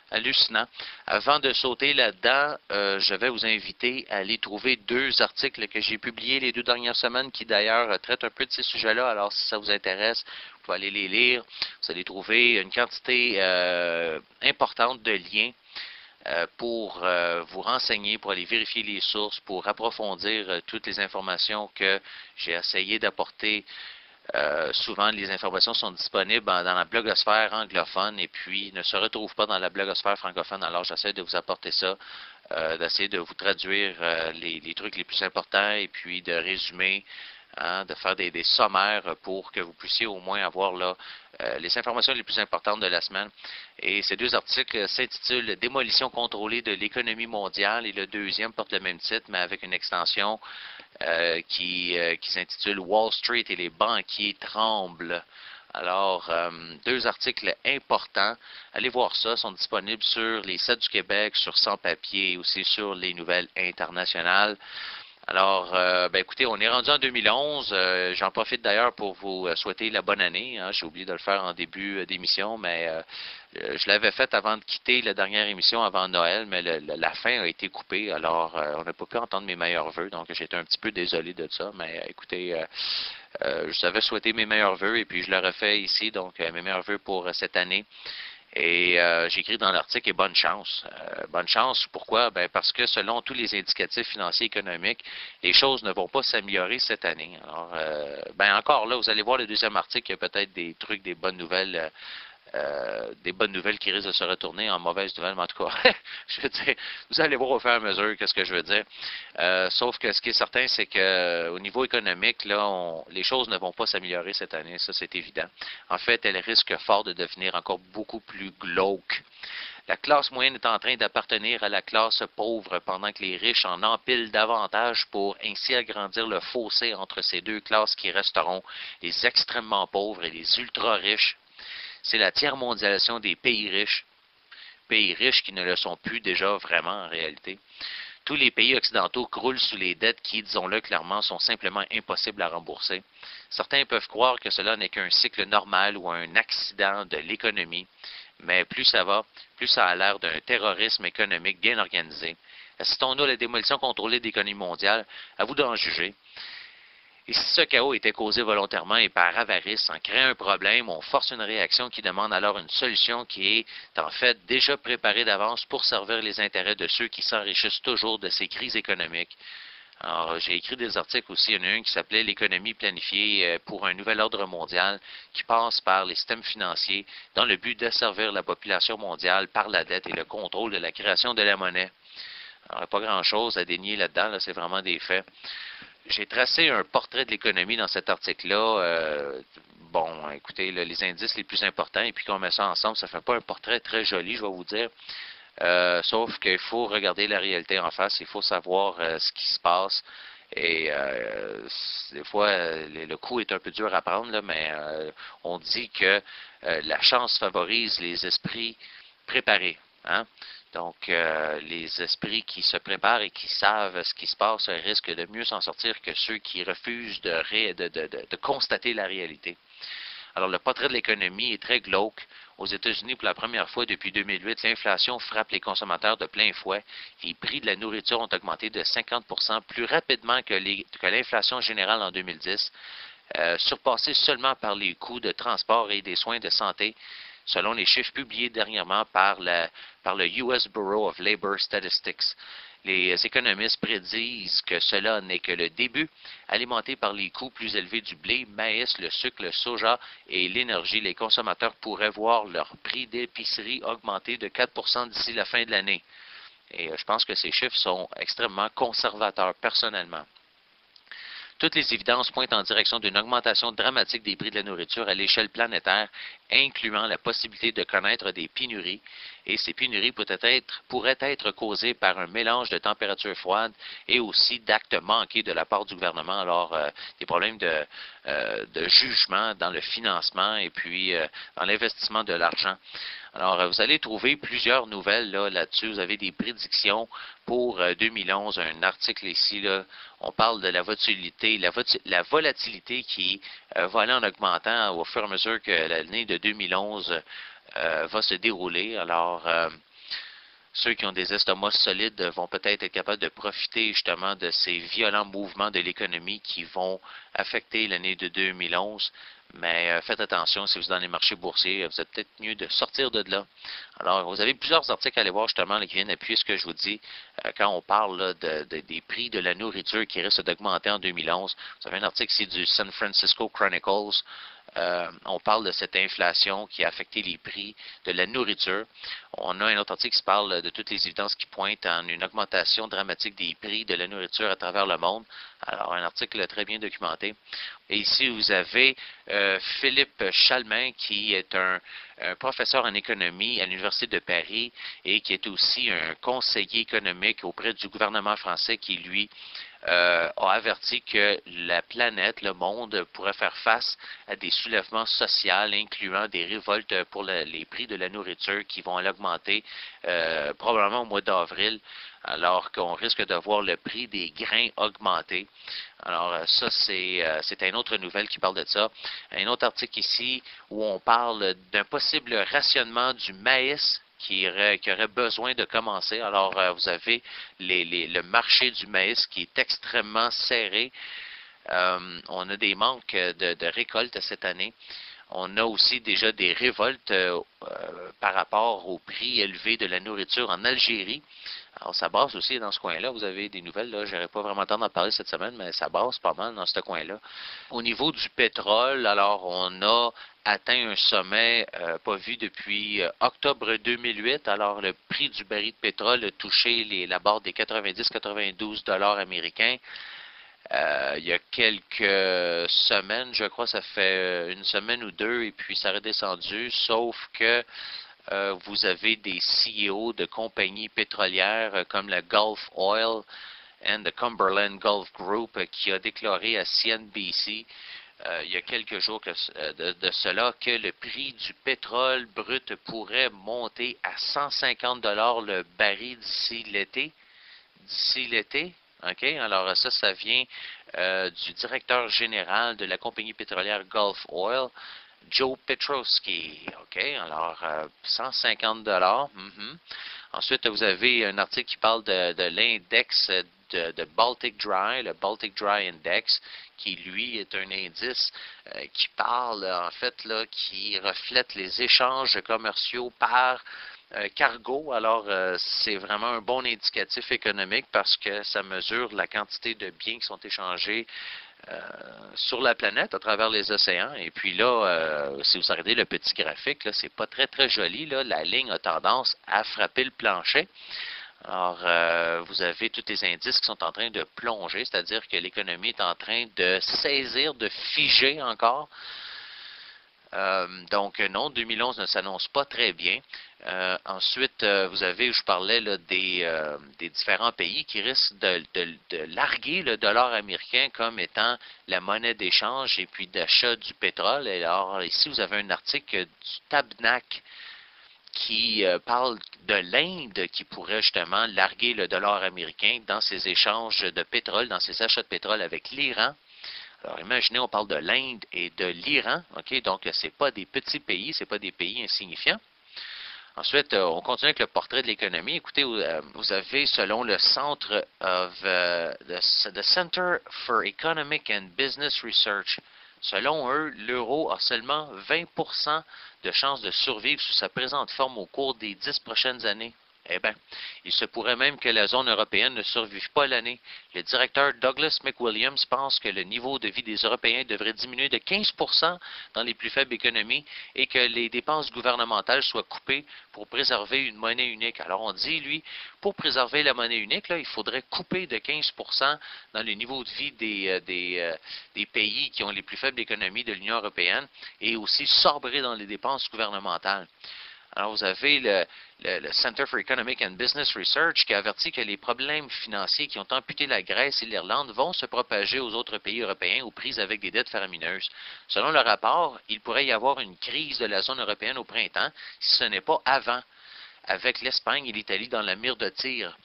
hallucinant. Avant de sauter là-dedans, euh, je vais vous inviter à aller trouver deux articles que j'ai publiés les deux dernières semaines qui d'ailleurs traitent un peu de ces sujets-là. Alors si ça vous intéresse, vous pouvez aller les lire. Vous allez trouver une quantité euh, importante de liens euh, pour euh, vous renseigner, pour aller vérifier les sources, pour approfondir euh, toutes les informations que j'ai essayé d'apporter. Euh, souvent, les informations sont disponibles dans la blogosphère anglophone et puis ne se retrouvent pas dans la blogosphère francophone. Alors, j'essaie de vous apporter ça, euh, d'essayer de vous traduire euh, les, les trucs les plus importants et puis de résumer, hein, de faire des, des sommaires pour que vous puissiez au moins avoir là euh, les informations les plus importantes de la semaine. Et ces deux articles s'intitulent Démolition contrôlée de l'économie mondiale et le deuxième porte le même titre, mais avec une extension Euh, qui, euh, qui s'intitule Wall Street et les banquiers tremblent. Alors, euh, deux articles importants. Allez voir ça, sont disponibles sur les sites du Québec, sur Sans Papier et aussi sur les nouvelles internationales. Alors, euh, ben écoutez, on est rendu en deux mille onze. Euh, j'en profite d'ailleurs pour vous souhaiter la bonne année. Hein. J'ai oublié de le faire en début d'émission, mais euh, je l'avais fait avant de quitter la dernière émission, avant Noël, mais le, le, la fin a été coupée. Alors, euh, on n'a pas pu entendre mes meilleurs vœux, donc j'étais un petit peu désolé de ça. Mais euh, écoutez, euh, euh, je savais souhaiter mes meilleurs vœux et puis je le refais ici, donc euh, mes meilleurs vœux pour euh, cette année. Et euh, j'écris dans l'article et bonne chance. Euh, bonne chance, pourquoi? Ben parce que selon tous les indicatifs financiers et économiques, les choses ne vont pas s'améliorer cette année. Alors, euh, ben encore là, vous allez voir le deuxième article, il y a peut-être des trucs, des bonnes nouvelles. Euh, Euh, des bonnes nouvelles qui risquent de se retourner en mauvaises nouvelles, mais en tout cas, je veux dire, vous allez voir au fur et à mesure qu'est-ce que je veux dire. Euh, sauf que ce qui est certain, c'est que au niveau économique, là, on, les choses ne vont pas s'améliorer cette année, ça c'est évident. En fait, elles risquent fort de devenir encore beaucoup plus glauques. La classe moyenne est en train d'appartenir à la classe pauvre pendant que les riches en empilent davantage pour ainsi agrandir le fossé entre ces deux classes qui resteront, les extrêmement pauvres et les ultra-riches. C'est la tiers-mondialisation des pays riches, pays riches qui ne le sont plus déjà vraiment en réalité. Tous les pays occidentaux croulent sous les dettes qui, disons-le clairement, sont simplement impossibles à rembourser. Certains peuvent croire que cela n'est qu'un cycle normal ou un accident de l'économie, mais plus ça va, plus ça a l'air d'un terrorisme économique bien organisé. Assistons-nous à la démolition contrôlée de l'économie mondiale? À vous d'en juger. Et si ce chaos était causé volontairement et par avarice, en créant un problème, on force une réaction qui demande alors une solution qui est en fait déjà préparée d'avance pour servir les intérêts de ceux qui s'enrichissent toujours de ces crises économiques. Alors, j'ai écrit des articles aussi, il y en a un qui s'appelait L'économie planifiée pour un nouvel ordre mondial qui passe par les systèmes financiers dans le but d'asservir la population mondiale par la dette et le contrôle de la création de la monnaie. Alors, il n'y a pas grand-chose à dénier là-dedans, là, c'est vraiment des faits. J'ai tracé un portrait de l'économie dans cet article-là. Euh, bon, écoutez, là, les indices les plus importants, et puis quand on met ça ensemble, ça fait pas un portrait très joli, je vais vous dire. Euh, sauf qu'il faut regarder la réalité en face, il faut savoir euh, ce qui se passe. Et euh, des fois, le, le coup est un peu dur à prendre, là, mais euh, on dit que euh, la chance favorise les esprits préparés. Hein? Donc, euh, les esprits qui se préparent et qui savent ce qui se passe risquent de mieux s'en sortir que ceux qui refusent de, ré, de, de, de, de constater la réalité. Alors, le portrait de l'économie est très glauque. Aux États-Unis, pour la première fois depuis deux mille huit, l'inflation frappe les consommateurs de plein fouet. Les prix de la nourriture ont augmenté de cinquante pour cent plus rapidement que, les, que l'inflation générale en deux mille dix, euh, surpassée seulement par les coûts de transport et des soins de santé, selon les chiffres publiés dernièrement par, la, par le U S Bureau of Labor Statistics. Les économistes prédisent que cela n'est que le début, alimenté par les coûts plus élevés du blé, maïs, le sucre, le soja et l'énergie. Les consommateurs pourraient voir leur prix d'épicerie augmenter de quatre pour cent d'ici la fin de l'année. Et je pense que ces chiffres sont extrêmement conservateurs, personnellement. Toutes les évidences pointent en direction d'une augmentation dramatique des prix de la nourriture à l'échelle planétaire, incluant la possibilité de connaître des pénuries. Et ces pénuries pourraient être, pourraient être causées par un mélange de températures froides et aussi d'actes manqués de la part du gouvernement. Alors, euh, des problèmes de, euh, de jugement dans le financement et puis euh, dans l'investissement de l'argent. Alors, vous allez trouver plusieurs nouvelles là, là-dessus. Vous avez des prédictions pour euh, deux mille onze, un article ici. Là, on parle de la volatilité, la, la volatilité qui euh, va aller en augmentant au fur et à mesure que l'année de deux mille onze euh, va se dérouler. Alors, euh, Ceux qui ont des estomacs solides vont peut-être être capables de profiter justement de ces violents mouvements de l'économie qui vont affecter l'année de deux mille onze. Mais euh, faites attention, si vous êtes dans les marchés boursiers, vous êtes peut-être mieux de sortir de là. Alors, vous avez plusieurs articles à aller voir justement là, qui viennent appuyer ce que je vous dis. Euh, quand on parle là, de, de, des prix de la nourriture qui risquent d'augmenter en deux mille onze, vous avez un article ici du San Francisco Chronicles. Euh, on parle de cette inflation qui a affecté les prix de la nourriture. On a un autre article qui parle de toutes les évidences qui pointent en une augmentation dramatique des prix de la nourriture à travers le monde. Alors, un article très bien documenté. Et ici, vous avez euh, Philippe Chalmin, qui est un, un professeur en économie à l'Université de Paris et qui est aussi un conseiller économique auprès du gouvernement français qui, lui, Euh, a averti que la planète, le monde, pourrait faire face à des soulèvements sociaux, incluant des révoltes pour le, les prix de la nourriture qui vont augmenter euh, probablement au mois d'avril, alors qu'on risque de voir le prix des grains augmenter. Alors ça, c'est euh, c'est une autre nouvelle qui parle de ça. Un autre article ici où on parle d'un possible rationnement du maïs Qui aurait, qui aurait besoin de commencer. Alors, euh, vous avez les, les, le marché du maïs qui est extrêmement serré. Euh, on a des manques de, de récolte cette année. On a aussi déjà des révoltes euh, euh, par rapport au prix élevé de la nourriture en Algérie. Alors, ça brasse aussi dans ce coin-là. Vous avez des nouvelles, là. Je n'aurais pas vraiment le temps d'en parler cette semaine, mais ça brasse pas mal dans ce coin-là. Au niveau du pétrole, alors, on a atteint un sommet euh, pas vu depuis euh, octobre deux mille huit. Alors, le prix du baril de pétrole a touché les, la barre des quatre-vingt-dix à quatre-vingt-douze dollars américains. Euh, il y a quelques semaines, je crois, ça fait une semaine ou deux, et puis ça a redescendu, sauf que euh, vous avez des C E O de compagnies pétrolières euh, comme la Gulf Oil and the Cumberland Gulf Group euh, qui a déclaré à C N B C euh, il y a quelques jours que, euh, de, de cela que le prix du pétrole brut pourrait monter à cent cinquante dollars le baril d'ici l'été. D'ici l'été. OK? Alors, ça, ça vient euh, du directeur général de la compagnie pétrolière Gulf Oil, Joe Petrosky. OK? Alors, euh, cent cinquante dollars. Mm-hmm. Ensuite, vous avez un article qui parle de, de l'index de, de Baltic Dry, le Baltic Dry Index, qui, lui, est un indice euh, qui parle, en fait, là, qui reflète les échanges commerciaux par Euh, cargo. Alors, euh, c'est vraiment un bon indicatif économique parce que ça mesure la quantité de biens qui sont échangés euh, sur la planète à travers les océans. Et puis là, euh, si vous regardez le petit graphique, là, c'est pas très, très joli. Là. La ligne a tendance à frapper le plancher. Alors, euh, vous avez tous les indices qui sont en train de plonger, c'est-à-dire que l'économie est en train de saisir, de figer encore. Euh, donc, non, deux mille onze ne s'annonce pas très bien. Euh, ensuite, euh, vous avez, je parlais là, des, euh, des différents pays qui risquent de, de, de larguer le dollar américain comme étant la monnaie d'échange et puis d'achat du pétrole. Et alors, ici, vous avez un article du Tabnac qui euh, parle de l'Inde qui pourrait justement larguer le dollar américain dans ses échanges de pétrole, dans ses achats de pétrole avec l'Iran. Alors, imaginez, on parle de l'Inde et de l'Iran, ok, donc c'est pas des petits pays, c'est pas des pays insignifiants. Ensuite, euh, on continue avec le portrait de l'économie. Écoutez, euh, vous avez, selon le Centre of uh, the, the Center for Economic and Business Research, selon eux, l'euro a seulement vingt pour cent de chances de survivre sous sa présente forme au cours des dix prochaines années. Eh bien, il se pourrait même que la zone européenne ne survive pas l'année. Le directeur Douglas McWilliams pense que le niveau de vie des Européens devrait diminuer de quinze pour cent dans les plus faibles économies et que les dépenses gouvernementales soient coupées pour préserver une monnaie unique. Alors, on dit, lui, pour préserver la monnaie unique, là, il faudrait couper de quinze pour cent dans le niveau de vie des, euh, des, euh, des pays qui ont les plus faibles économies de l'Union européenne et aussi sabrer dans les dépenses gouvernementales. Alors, vous avez le, le, le Center for Economic and Business Research qui a averti que les problèmes financiers qui ont amputé la Grèce et l'Irlande vont se propager aux autres pays européens aux prises avec des dettes faramineuses. Selon le rapport, il pourrait y avoir une crise de la zone européenne au printemps, si ce n'est pas avant, avec l'Espagne et l'Italie dans la mire de tir.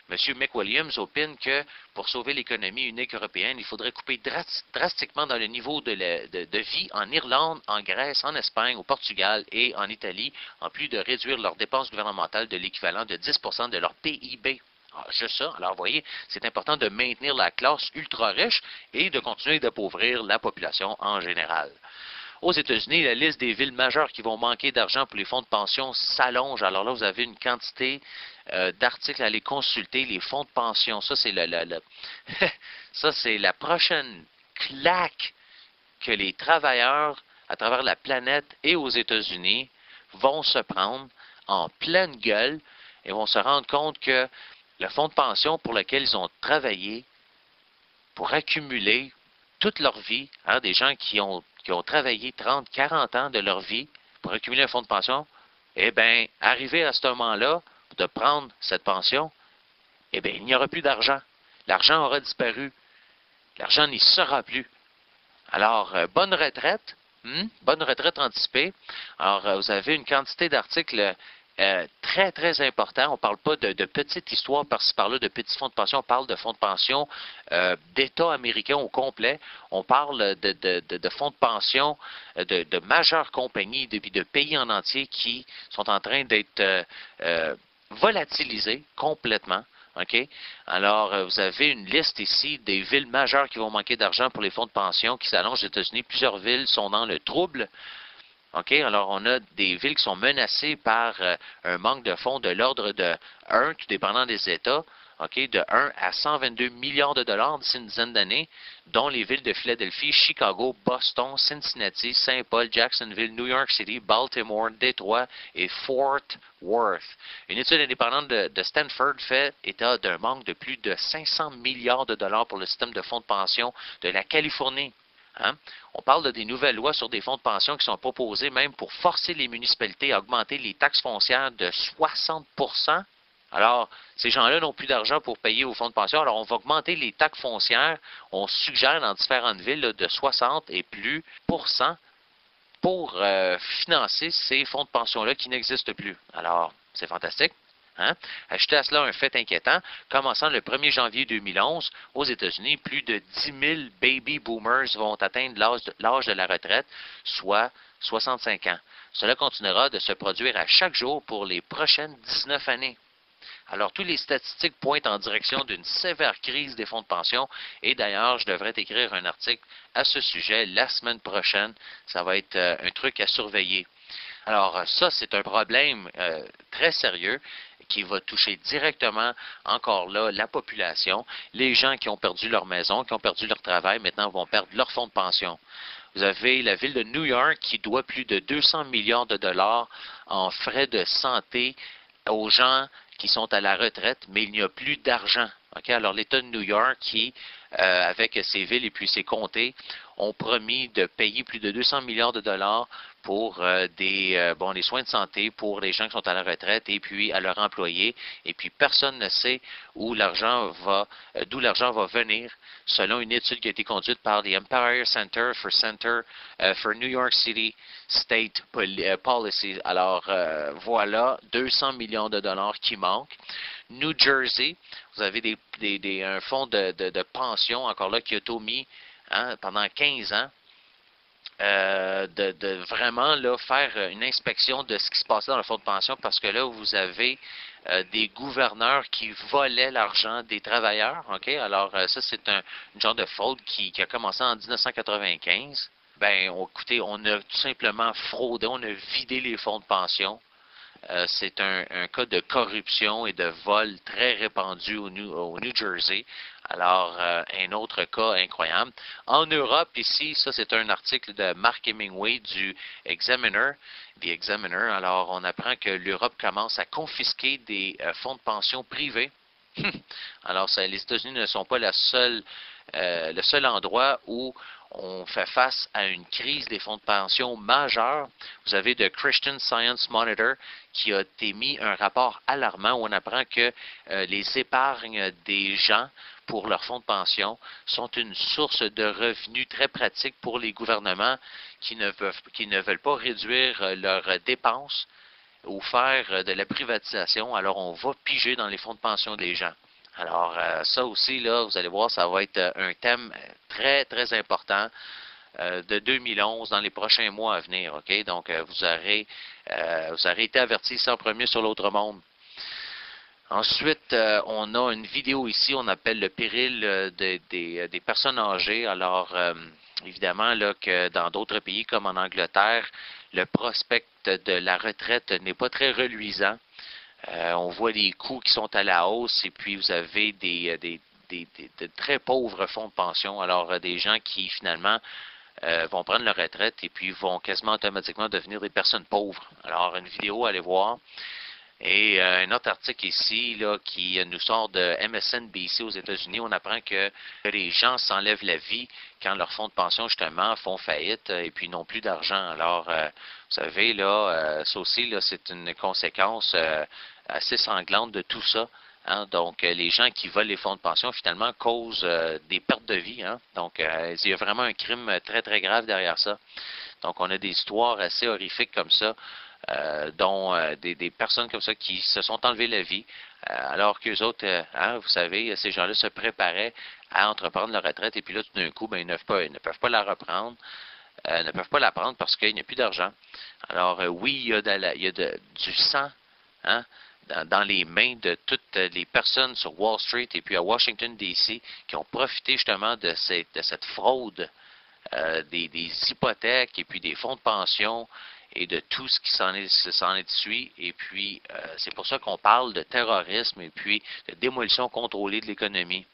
M. McWilliams opine que pour sauver l'économie unique européenne, il faudrait couper drastiquement dans le niveau de, la, de, de vie en Irlande, en Grèce, en Espagne, au Portugal et en Italie, en plus de réduire leurs dépenses gouvernementales de l'équivalent de dix pour cent de leur P I B. Ah, juste ça. Alors, vous voyez, c'est important de maintenir la classe ultra riche et de continuer d'appauvrir la population en général. Aux États-Unis, la liste des villes majeures qui vont manquer d'argent pour les fonds de pension s'allonge. Alors là, vous avez une quantité euh, d'articles à aller consulter. Les fonds de pension, ça c'est le, le, le ça c'est la prochaine claque que les travailleurs à travers la planète et aux États-Unis vont se prendre en pleine gueule et vont se rendre compte que le fonds de pension pour lequel ils ont travaillé pour accumuler toute leur vie, hein, des gens qui ont qui ont travaillé trente, quarante ans de leur vie pour accumuler un fonds de pension, eh bien, arrivé à ce moment-là, de prendre cette pension, eh bien, il n'y aura plus d'argent. L'argent aura disparu. L'argent n'y sera plus. Alors, euh, bonne retraite, hmm? bonne retraite anticipée. Alors, euh, vous avez une quantité d'articles euh, très, très importants. On ne parle pas de, de petites histoires par-ci par-là, de petits fonds de pension. On parle de fonds de pension euh, d'État américain au complet. On parle de, de, de, de fonds de pension de, de majeures compagnies, de, de pays en entier qui sont en train d'être euh, euh, volatilisés complètement. OK? Alors, vous avez une liste ici des villes majeures qui vont manquer d'argent pour les fonds de pension qui s'allongent aux États-Unis. Plusieurs villes sont dans le trouble. OK? Alors, on a des villes qui sont menacées par euh, un manque de fonds de l'ordre de un, tout dépendant des États, OK? De un à cent vingt-deux milliards de dollars d'ici une dizaine d'années, dont les villes de Philadelphie, Chicago, Boston, Cincinnati, Saint-Paul, Jacksonville, New York City, Baltimore, Détroit et Fort Worth. Une étude indépendante de, de Stanford fait état d'un manque de plus de cinq cents milliards de dollars pour le système de fonds de pension de la Californie. Hein? On parle de des nouvelles lois sur des fonds de pension qui sont proposées même pour forcer les municipalités à augmenter les taxes foncières de soixante pour cent. Alors, ces gens-là n'ont plus d'argent pour payer aux fonds de pension. Alors, on va augmenter les taxes foncières. On suggère dans différentes villes là, de soixante et plus pour cent pour euh, financer ces fonds de pension-là qui n'existent plus. Alors, c'est fantastique. Hein? Ajoutez à cela un fait inquiétant. Commençant le premier janvier deux mille onze, aux États-Unis, plus de dix mille baby boomers vont atteindre l'âge de, l'âge de la retraite, soit soixante-cinq ans. Cela continuera de se produire à chaque jour pour les prochaines dix-neuf années. Alors, toutes les statistiques pointent en direction d'une sévère crise des fonds de pension. Et d'ailleurs, je devrais écrire un article à ce sujet la semaine prochaine. Ça va être euh, un truc à surveiller. Alors, ça, c'est un problème euh, très sérieux qui va toucher directement, encore là, la population. Les gens qui ont perdu leur maison, qui ont perdu leur travail, maintenant vont perdre leur fonds de pension. Vous avez la ville de New York qui doit plus de deux cents milliards de dollars en frais de santé aux gens qui sont à la retraite, mais il n'y a plus d'argent. Okay? Alors, l'État de New York, qui, euh, avec ses villes et puis ses comtés, ont promis de payer plus de deux cents milliards de dollars pour euh, des, euh, bon, des soins de santé pour les gens qui sont à la retraite et puis à leurs employés. Et puis, personne ne sait où l'argent va, euh, d'où l'argent va venir, selon une étude qui a été conduite par the Empire Center for Center uh, for New York City State Policy. Alors, euh, voilà, deux cents millions de dollars qui manquent. New Jersey, vous avez des, des, des, un fonds de, de, de pension, encore là, qui a omis hein, pendant quinze ans, euh, de, de vraiment là, faire une inspection de ce qui se passait dans le fonds de pension, parce que là, vous avez euh, des gouverneurs qui volaient l'argent des travailleurs. OK? Alors, euh, ça, c'est un, un genre de fraude qui, qui a commencé en dix-neuf cent quatre-vingt-quinze. Ben, on, écoutez, on a tout simplement fraudé, on a vidé les fonds de pension. Euh, c'est un, un cas de corruption et de vol très répandu au New, au New Jersey. Alors, euh, un autre cas incroyable. En Europe, ici, ça c'est un article de Mark Hemingway du Examiner, The Examiner. Alors, on apprend que l'Europe commence à confisquer des euh, fonds de pension privés. Alors, ça, les États-Unis ne sont pas la seule, euh, le seul endroit où on fait face à une crise des fonds de pension majeure. Vous avez The Christian Science Monitor qui a émis un rapport alarmant où on apprend que euh, les épargnes des gens pour leurs fonds de pension sont une source de revenus très pratique pour les gouvernements qui ne veulent, qui ne veulent pas réduire euh, leurs dépenses ou faire euh, de la privatisation. Alors, on va piger dans les fonds de pension des gens. Alors, euh, ça aussi, là, vous allez voir, ça va être euh, un thème très, très important euh, de deux mille onze dans les prochains mois à venir, OK? Donc, euh, vous aurez euh, vous aurez été avertis sans premier sur l'autre monde. Ensuite, euh, on a une vidéo ici, on appelle le péril euh, de- des, euh, des personnes âgées. Alors, euh, évidemment, là, que dans d'autres pays comme en Angleterre, le prospect de la retraite n'est pas très reluisant. Euh, on voit les coûts qui sont à la hausse et puis vous avez des, euh, des, des, des- de très pauvres fonds de pension. Alors, euh, des gens qui finalement euh, vont prendre leur retraite et puis vont quasiment automatiquement devenir des personnes pauvres. Alors, une vidéo, allez voir. Et euh, un autre article ici là, qui nous sort de M S N B C aux États-Unis, on apprend que les gens s'enlèvent la vie quand leurs fonds de pension, justement, font faillite et puis n'ont plus d'argent. Alors, euh, vous savez, là, euh, ça aussi, là, c'est une conséquence euh, assez sanglante de tout ça. Hein? Donc, euh, les gens qui volent les fonds de pension, finalement, causent euh, des pertes de vie. Hein? Donc, euh, il y a vraiment un crime très, très grave derrière ça. Donc, on a des histoires assez horrifiques comme ça. Euh, dont euh, des, des personnes comme ça qui se sont enlevées la vie, euh, alors qu'eux autres, euh, hein, vous savez, ces gens-là se préparaient à entreprendre leur retraite, et puis là, tout d'un coup, ben, ils, ne peuvent pas, ils ne peuvent pas la reprendre, euh, ne peuvent pas la prendre parce qu'il n'y a plus d'argent. Alors, euh, oui, il y a, de la, il y a de, du sang, hein, dans, dans les mains de toutes les personnes sur Wall Street et puis à Washington, D C qui ont profité justement de cette, de cette fraude euh, des, des hypothèques et puis des fonds de pension et de tout ce qui s'en est, s'en est suit. Et puis, euh, c'est pour ça qu'on parle de terrorisme et puis de démolition contrôlée de l'économie.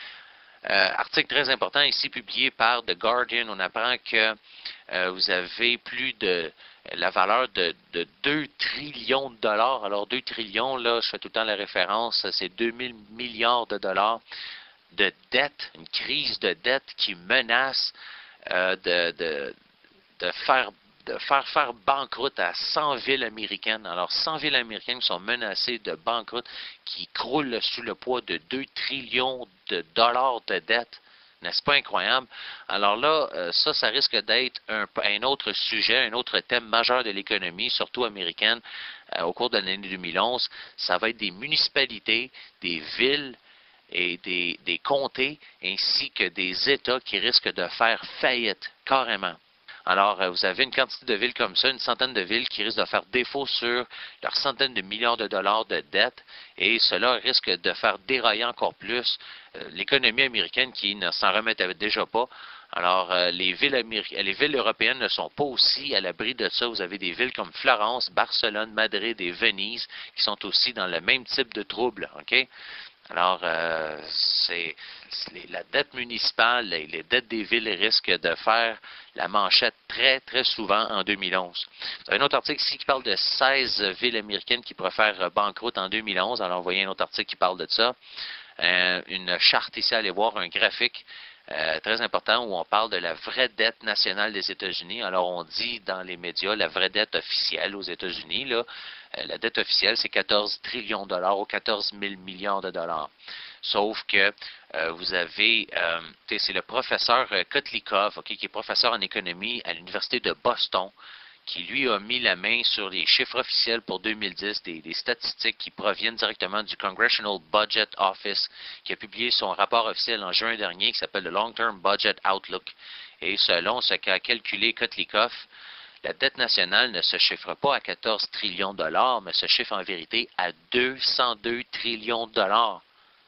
Euh, article très important ici publié par The Guardian. On apprend que euh, vous avez plus de la valeur de, de deux trillions de dollars. Alors, deux trillions, là, je fais tout le temps la référence, c'est deux mille milliards de dollars de dette, une crise de dette qui menace euh, de, de, de faire de faire faire banqueroute à cent villes américaines. Alors, cent villes américaines qui sont menacées de banqueroute, qui croulent sous le poids de deux trillions de dollars de dette. N'est-ce pas incroyable? Alors là, euh, ça, ça risque d'être un, un autre sujet, un autre thème majeur de l'économie, surtout américaine, euh, au cours de l'année deux mille onze. Ça va être des municipalités, des villes et des, des comtés, ainsi que des États qui risquent de faire faillite, carrément. Alors, euh, vous avez une quantité de villes comme ça, une centaine de villes qui risquent de faire défaut sur leurs centaines de milliards de dollars de dettes, et cela risque de faire dérailler encore plus euh, l'économie américaine qui ne s'en remettait déjà pas. Alors, euh, les villes américaines, les villes européennes ne sont pas aussi à l'abri de ça. Vous avez des villes comme Florence, Barcelone, Madrid et Venise qui sont aussi dans le même type de troubles, OK? Alors, euh, c'est la dette municipale et les dettes des villes risquent de faire la manchette très, très souvent en deux mille onze. Vous avez un autre article ici qui parle de seize villes américaines qui pourraient faire banqueroute en deux mille onze. Alors, vous voyez un autre article qui parle de ça. Euh, une charte ici, allez voir un graphique euh, très important où on parle de la vraie dette nationale des États-Unis. Alors, on dit dans les médias la vraie dette officielle aux États-Unis, là, euh, la dette officielle, c'est quatorze trillions de dollars ou quatorze mille milliards de dollars. Sauf que euh, vous avez, euh, c'est le professeur euh, Kotlikov, okay, qui est professeur en économie à l'Université de Boston, qui lui a mis la main sur les chiffres officiels pour deux mille dix, des, des statistiques qui proviennent directement du Congressional Budget Office, qui a publié son rapport officiel en juin dernier, qui s'appelle le Long-Term Budget Outlook. Et selon ce qu'a calculé Kotlikov, la dette nationale ne se chiffre pas à quatorze trillions de dollars, mais se chiffre en vérité à deux cent deux trillions de dollars.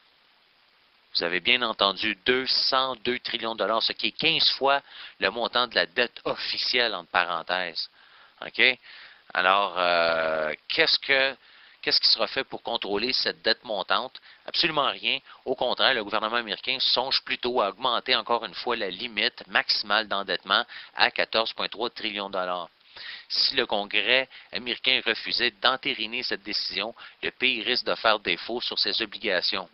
Vous avez bien entendu, deux cent deux trillions de dollars, ce qui est quinze fois le montant de la dette officielle, entre parenthèses. OK? Alors, euh, qu'est-ce que qu'est-ce qui sera fait pour contrôler cette dette montante? Absolument rien. Au contraire, le gouvernement américain songe plutôt à augmenter encore une fois la limite maximale d'endettement à quatorze virgule trois trillions de dollars. Si le Congrès américain refusait d'entériner cette décision, le pays risque de faire défaut sur ses obligations.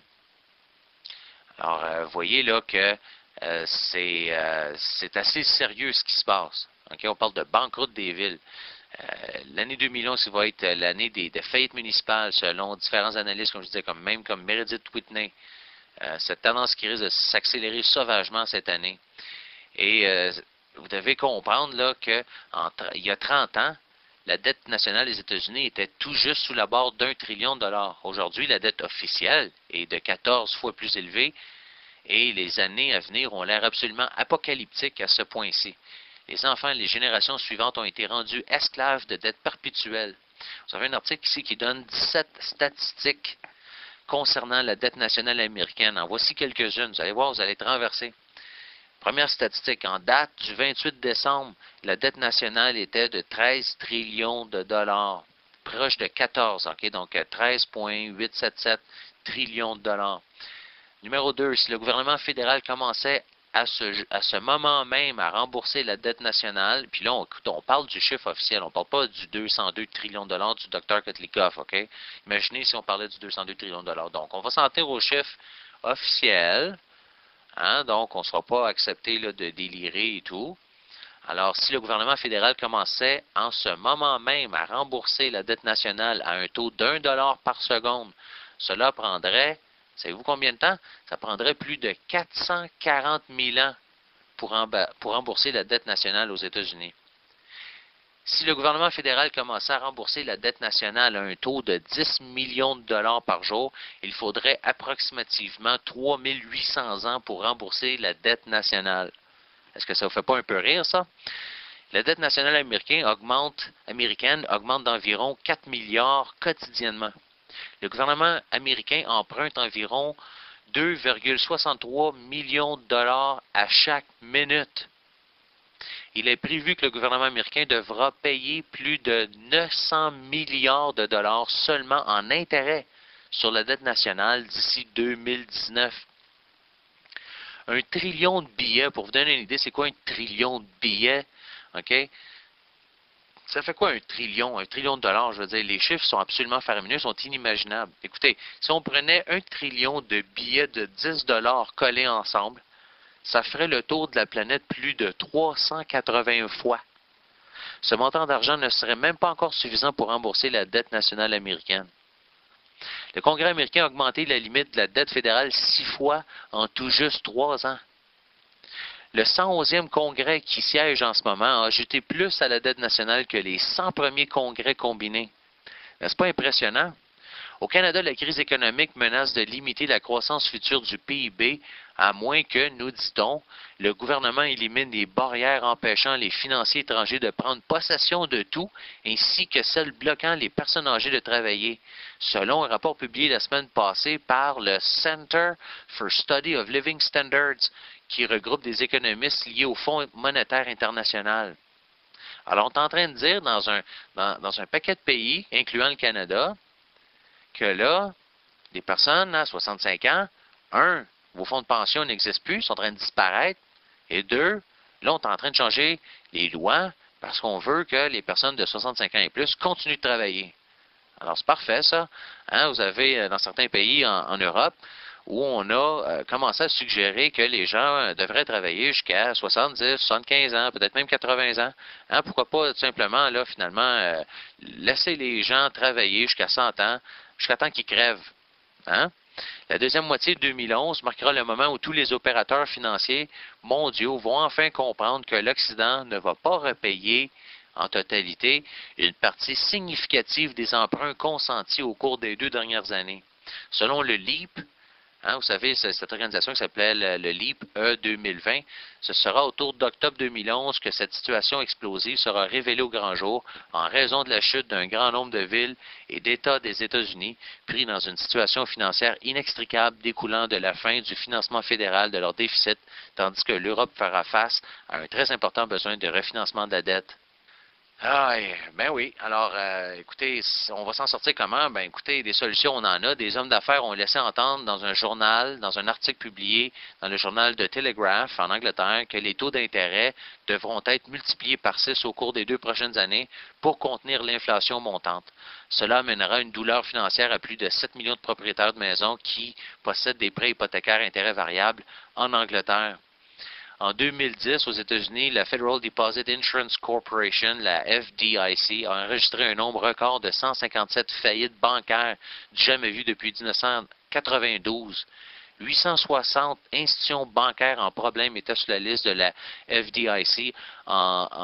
Alors, euh, vous voyez là que euh, c'est euh, assez sérieux ce qui se passe. Okay? On parle de banqueroute des villes. Euh, l'année deux mille onze, ça va être l'année des, des faillites municipales, selon différents analystes, comme je disais, comme même comme Meredith Whitney. Euh, cette tendance qui risque de s'accélérer sauvagement cette année. Et euh, vous devez comprendre là que entre, il y a trente ans, la dette nationale des États-Unis était tout juste sous la barre d'un trillion de dollars. Aujourd'hui, la dette officielle est de quatorze fois plus élevée et les années à venir ont l'air absolument apocalyptiques à ce point-ci. Les enfants et les générations suivantes ont été rendus esclaves de dettes perpétuelles. Vous avez un article ici qui donne dix-sept statistiques concernant la dette nationale américaine. En voici quelques-unes. Vous allez voir, vous allez être renversés. Première statistique, en date du vingt-huit décembre, la dette nationale était de treize trillions de dollars, proche de quatorze, ok, donc treize virgule huit cent soixante-dix-sept trillions de dollars. Numéro deux, si le gouvernement fédéral commençait à ce, à ce moment même à rembourser la dette nationale, puis là, on, on parle du chiffre officiel, on ne parle pas du deux cent deux trillions de dollars du docteur Kotlikoff, ok? Imaginez si on parlait du deux cent deux trillions de dollars. Donc, on va s'en tenir au chiffre officiel. Hein, donc, on ne sera pas accepté là, de délirer et tout. Alors, si le gouvernement fédéral commençait en ce moment même à rembourser la dette nationale à un taux d'un dollar par seconde, cela prendrait, savez-vous combien de temps? Ça prendrait plus de quatre cent quarante mille ans pour, pour rembourser la dette nationale aux États-Unis. Si le gouvernement fédéral commençait à rembourser la dette nationale à un taux de dix millions de dollars par jour, il faudrait approximativement trois mille huit cents ans pour rembourser la dette nationale. Est-ce que ça ne vous fait pas un peu rire, ça? La dette nationale américaine augmente, américaine augmente d'environ quatre milliards quotidiennement. Le gouvernement américain emprunte environ deux virgule soixante-trois millions de dollars à chaque minute. Il est prévu que le gouvernement américain devra payer plus de neuf cents milliards de dollars seulement en intérêts sur la dette nationale d'ici deux mille dix-neuf. Un trillion de billets, pour vous donner une idée, c'est quoi un trillion de billets? OK? Ça fait quoi un trillion? Un trillion de dollars, je veux dire, les chiffres sont absolument faramineux, sont inimaginables. Écoutez, si on prenait un trillion de billets de dix dollars collés ensemble, ça ferait le tour de la planète plus de trois cent quatre-vingts fois. Ce montant d'argent ne serait même pas encore suffisant pour rembourser la dette nationale américaine. Le Congrès américain a augmenté la limite de la dette fédérale six fois en tout juste trois ans. Le cent onzième Congrès qui siège en ce moment a ajouté plus à la dette nationale que les cent premiers congrès combinés. N'est-ce pas impressionnant? Au Canada, la crise économique menace de limiter la croissance future du P I B, à moins que, nous dit-on, le gouvernement élimine les barrières empêchant les financiers étrangers de prendre possession de tout, ainsi que celles bloquant les personnes âgées de travailler, selon un rapport publié la semaine passée par le Center for Study of Living Standards, qui regroupe des économistes liés au Fonds monétaire international. Alors, on est en train de dire dans un, dans, dans un paquet de pays, incluant le Canada, que là, les personnes à soixante-cinq ans, un, vos fonds de pension n'existent plus, sont en train de disparaître, et deux, là, on est en train de changer les lois parce qu'on veut que les personnes de soixante-cinq ans et plus continuent de travailler. Alors, c'est parfait, ça. Hein, vous avez, dans certains pays en, en Europe, où on a euh, commencé à suggérer que les gens euh, devraient travailler jusqu'à soixante-dix, soixante-quinze ans, peut-être même quatre-vingts ans. Hein, pourquoi pas, tout simplement, là, finalement, euh, laisser les gens travailler jusqu'à cent ans, jusqu'à temps qu'ils crèvent. Hein? La deuxième moitié de deux mille onze marquera le moment où tous les opérateurs financiers mondiaux vont enfin comprendre que l'Occident ne va pas repayer en totalité une partie significative des emprunts consentis au cours des deux dernières années. Selon le L E A P, hein, vous savez, cette organisation qui s'appelait le, le L E A P E deux mille vingt, ce sera autour d'octobre deux mille onze que cette situation explosive sera révélée au grand jour en raison de la chute d'un grand nombre de villes et d'États des États-Unis pris dans une situation financière inextricable découlant de la fin du financement fédéral de leur déficit, tandis que l'Europe fera face à un très important besoin de refinancement de la dette. Ah, ben oui. Alors, euh, écoutez, on va s'en sortir comment? Ben écoutez, des solutions, on en a. Des hommes d'affaires ont laissé entendre dans un journal, dans un article publié dans le journal de Telegraph en Angleterre, que les taux d'intérêt devront être multipliés par six au cours des deux prochaines années pour contenir l'inflation montante. Cela amènera une douleur financière à plus de sept millions de propriétaires de maisons qui possèdent des prêts hypothécaires à intérêt variable en Angleterre. En deux mille dix, aux États-Unis, la Federal Deposit Insurance Corporation, la F D I C, a enregistré un nombre record de cent cinquante-sept faillites bancaires jamais vues depuis mille neuf cent quatre-vingt-douze. huit cent soixante institutions bancaires en problème étaient sur la liste de la F D I C en, en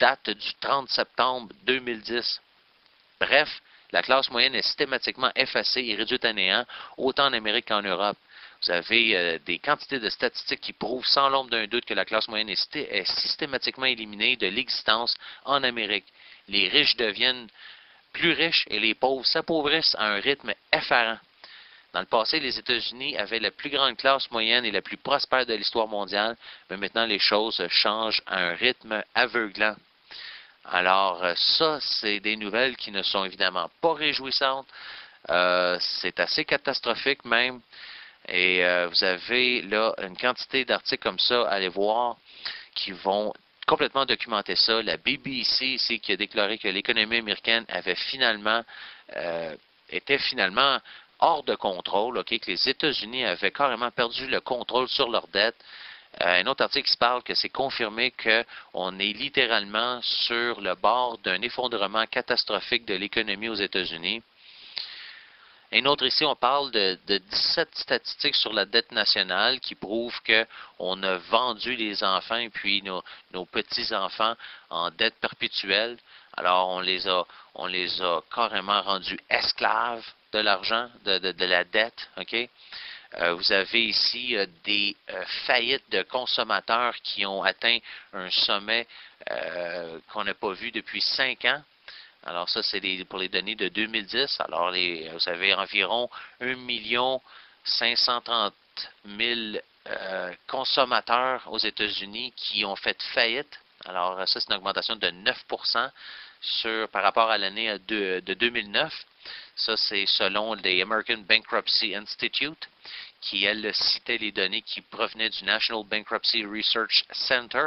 date du trente septembre deux mille dix. Bref, la classe moyenne est systématiquement effacée et réduite à néant, autant en Amérique qu'en Europe. Vous avez euh, des quantités de statistiques qui prouvent sans l'ombre d'un doute que la classe moyenne est, est systématiquement éliminée de l'existence en Amérique. Les riches deviennent plus riches et les pauvres s'appauvrissent à un rythme effarant. Dans le passé, les États-Unis avaient la plus grande classe moyenne et la plus prospère de l'histoire mondiale, mais maintenant les choses changent à un rythme aveuglant. Alors ça, c'est des nouvelles qui ne sont évidemment pas réjouissantes. Euh, c'est assez catastrophique même. Et euh, vous avez là une quantité d'articles comme ça, allez voir, qui vont complètement documenter ça. La B B C ici qui a déclaré que l'économie américaine avait finalement euh, était finalement hors de contrôle, okay, que les États-Unis avaient carrément perdu le contrôle sur leur dette. Euh, un autre article qui parle que c'est confirmé qu'on est littéralement sur le bord d'un effondrement catastrophique de l'économie aux États-Unis. Un autre ici, on parle de, de dix-sept statistiques sur la dette nationale qui prouvent qu'on a vendu les enfants et puis nos, nos petits-enfants en dette perpétuelle. Alors, on les a, on les a carrément rendus esclaves de l'argent, de, de, de la dette, OK? Euh, vous avez ici euh, des euh, faillites de consommateurs qui ont atteint un sommet euh, qu'on n'a pas vu depuis cinq ans. Alors ça, c'est pour les données de deux mille dix. Alors, les, vous avez environ un million cinq cent trente mille euh, consommateurs aux États-Unis qui ont fait faillite. Alors, ça, c'est une augmentation de neuf pour cent sur, par rapport à l'année de, de deux mille neuf. Ça, c'est selon les American Bankruptcy Institute, qui, elle, citait les données qui provenaient du National Bankruptcy Research Center.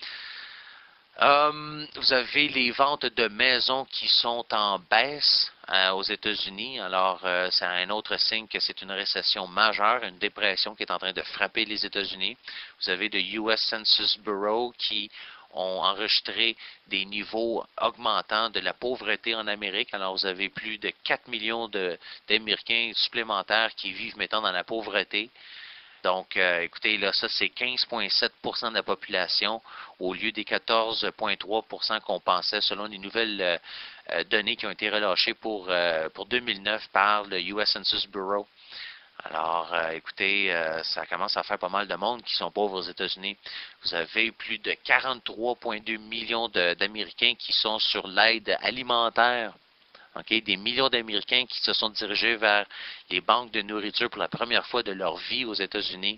Um, vous avez les ventes de maisons qui sont en baisse euh, aux États-Unis. Alors, euh, c'est un autre signe que c'est une récession majeure, une dépression qui est en train de frapper les États-Unis. Vous avez le U S Census Bureau qui ont enregistré des niveaux augmentants de la pauvreté en Amérique. Alors, vous avez plus de quatre millions d'Américains supplémentaires qui vivent maintenant dans la pauvreté. Donc, euh, écoutez, là, ça, c'est quinze virgule sept pour cent de la population au lieu des quatorze virgule trois pour cent qu'on pensait selon les nouvelles euh, euh, données qui ont été relâchées pour, euh, pour deux mille neuf par le U S Census Bureau. Alors, euh, écoutez, euh, ça commence à faire pas mal de monde qui sont pauvres aux États-Unis. Vous avez plus de quarante-trois virgule deux millions d'Américains qui sont sur l'aide alimentaire. Okay, des millions d'Américains qui se sont dirigés vers les banques de nourriture pour la première fois de leur vie aux États-Unis.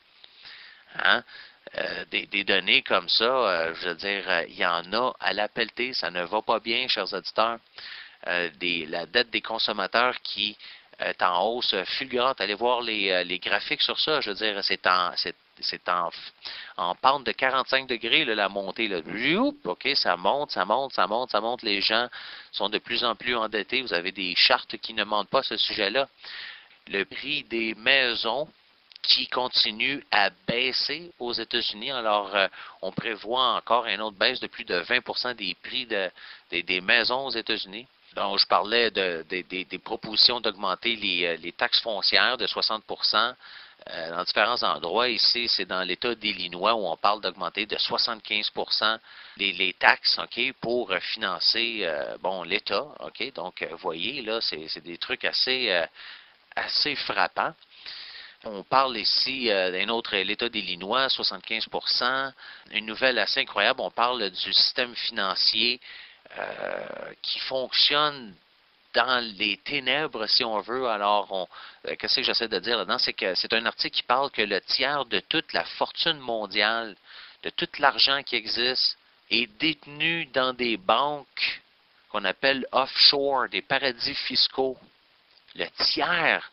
Hein? Euh, des, des données comme ça, euh, je veux dire, euh, il y en a à la pelletée, ça ne va pas bien, chers auditeurs. Euh, des, la dette des consommateurs qui est en hausse fulgurante. Allez voir les, euh, les graphiques sur ça. Je veux dire, c'est en, c'est, c'est en, en pente de quarante-cinq degrés, là, la montée. Là. OK, ça monte, ça monte, ça monte, ça monte. Les gens sont de plus en plus endettés. Vous avez des chartes qui ne mentent pas ce sujet-là. Le prix des maisons qui continue à baisser aux États-Unis. Alors, euh, on prévoit encore une autre baisse de plus de vingt pour cent des prix de, des, des maisons aux États-Unis. Donc, je parlais de, de, de, des propositions d'augmenter les, les taxes foncières de soixante pour cent euh, dans différents endroits. Ici, c'est dans l'État d'Illinois où on parle d'augmenter de soixante-quinze pour cent les, les taxes, OK, pour financer euh, bon l'État. OK, donc, vous voyez, là, c'est des trucs assez, euh, assez frappants. On parle ici euh, d'un autre, l'État d'Illinois, soixante-quinze pour cent. Une nouvelle assez incroyable, on parle du système financier euh, qui fonctionne dans les ténèbres, si on veut. Alors, on, euh, qu'est-ce que j'essaie de dire là-dedans? C'est que c'est un article qui parle que le tiers de toute la fortune mondiale, de tout l'argent qui existe, est détenu dans des banques qu'on appelle offshore, des paradis fiscaux. Le tiers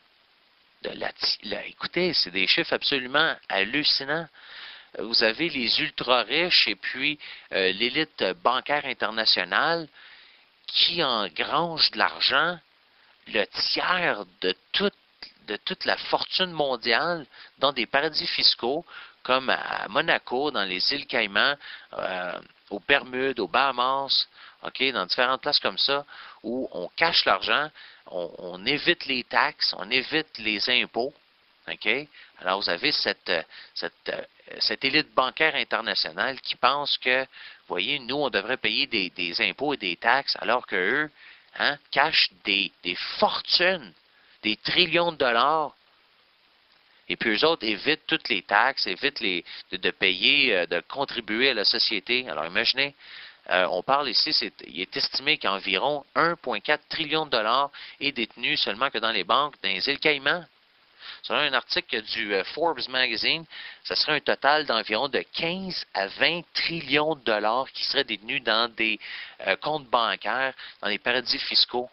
de la... la écoutez, c'est des chiffres absolument hallucinants. Vous avez les ultra-riches et puis euh, l'élite bancaire internationale qui engrange de l'argent, le tiers de toute, de toute la fortune mondiale dans des paradis fiscaux comme à Monaco, dans les îles Caïmans, euh, aux Bermudes, aux Bahamas, okay, dans différentes places comme ça, où on cache l'argent, on, on évite les taxes, on évite les impôts. Okay? Alors, vous avez cette, cette, cette élite bancaire internationale qui pense que voyez, nous, on devrait payer des, des impôts et des taxes, alors qu'eux hein, cachent des, des fortunes, des trillions de dollars. Et puis eux autres évitent toutes les taxes, évitent les, de, de payer, euh, de contribuer à la société. Alors imaginez, euh, on parle ici, c'est, il est estimé qu'environ un virgule quatre trillion de dollars est détenu seulement que dans les banques dans les îles Caïmans. Selon un article du euh, Forbes Magazine, ce serait un total d'environ de quinze à vingt trillions de dollars qui seraient détenus dans des euh, comptes bancaires, dans des paradis fiscaux.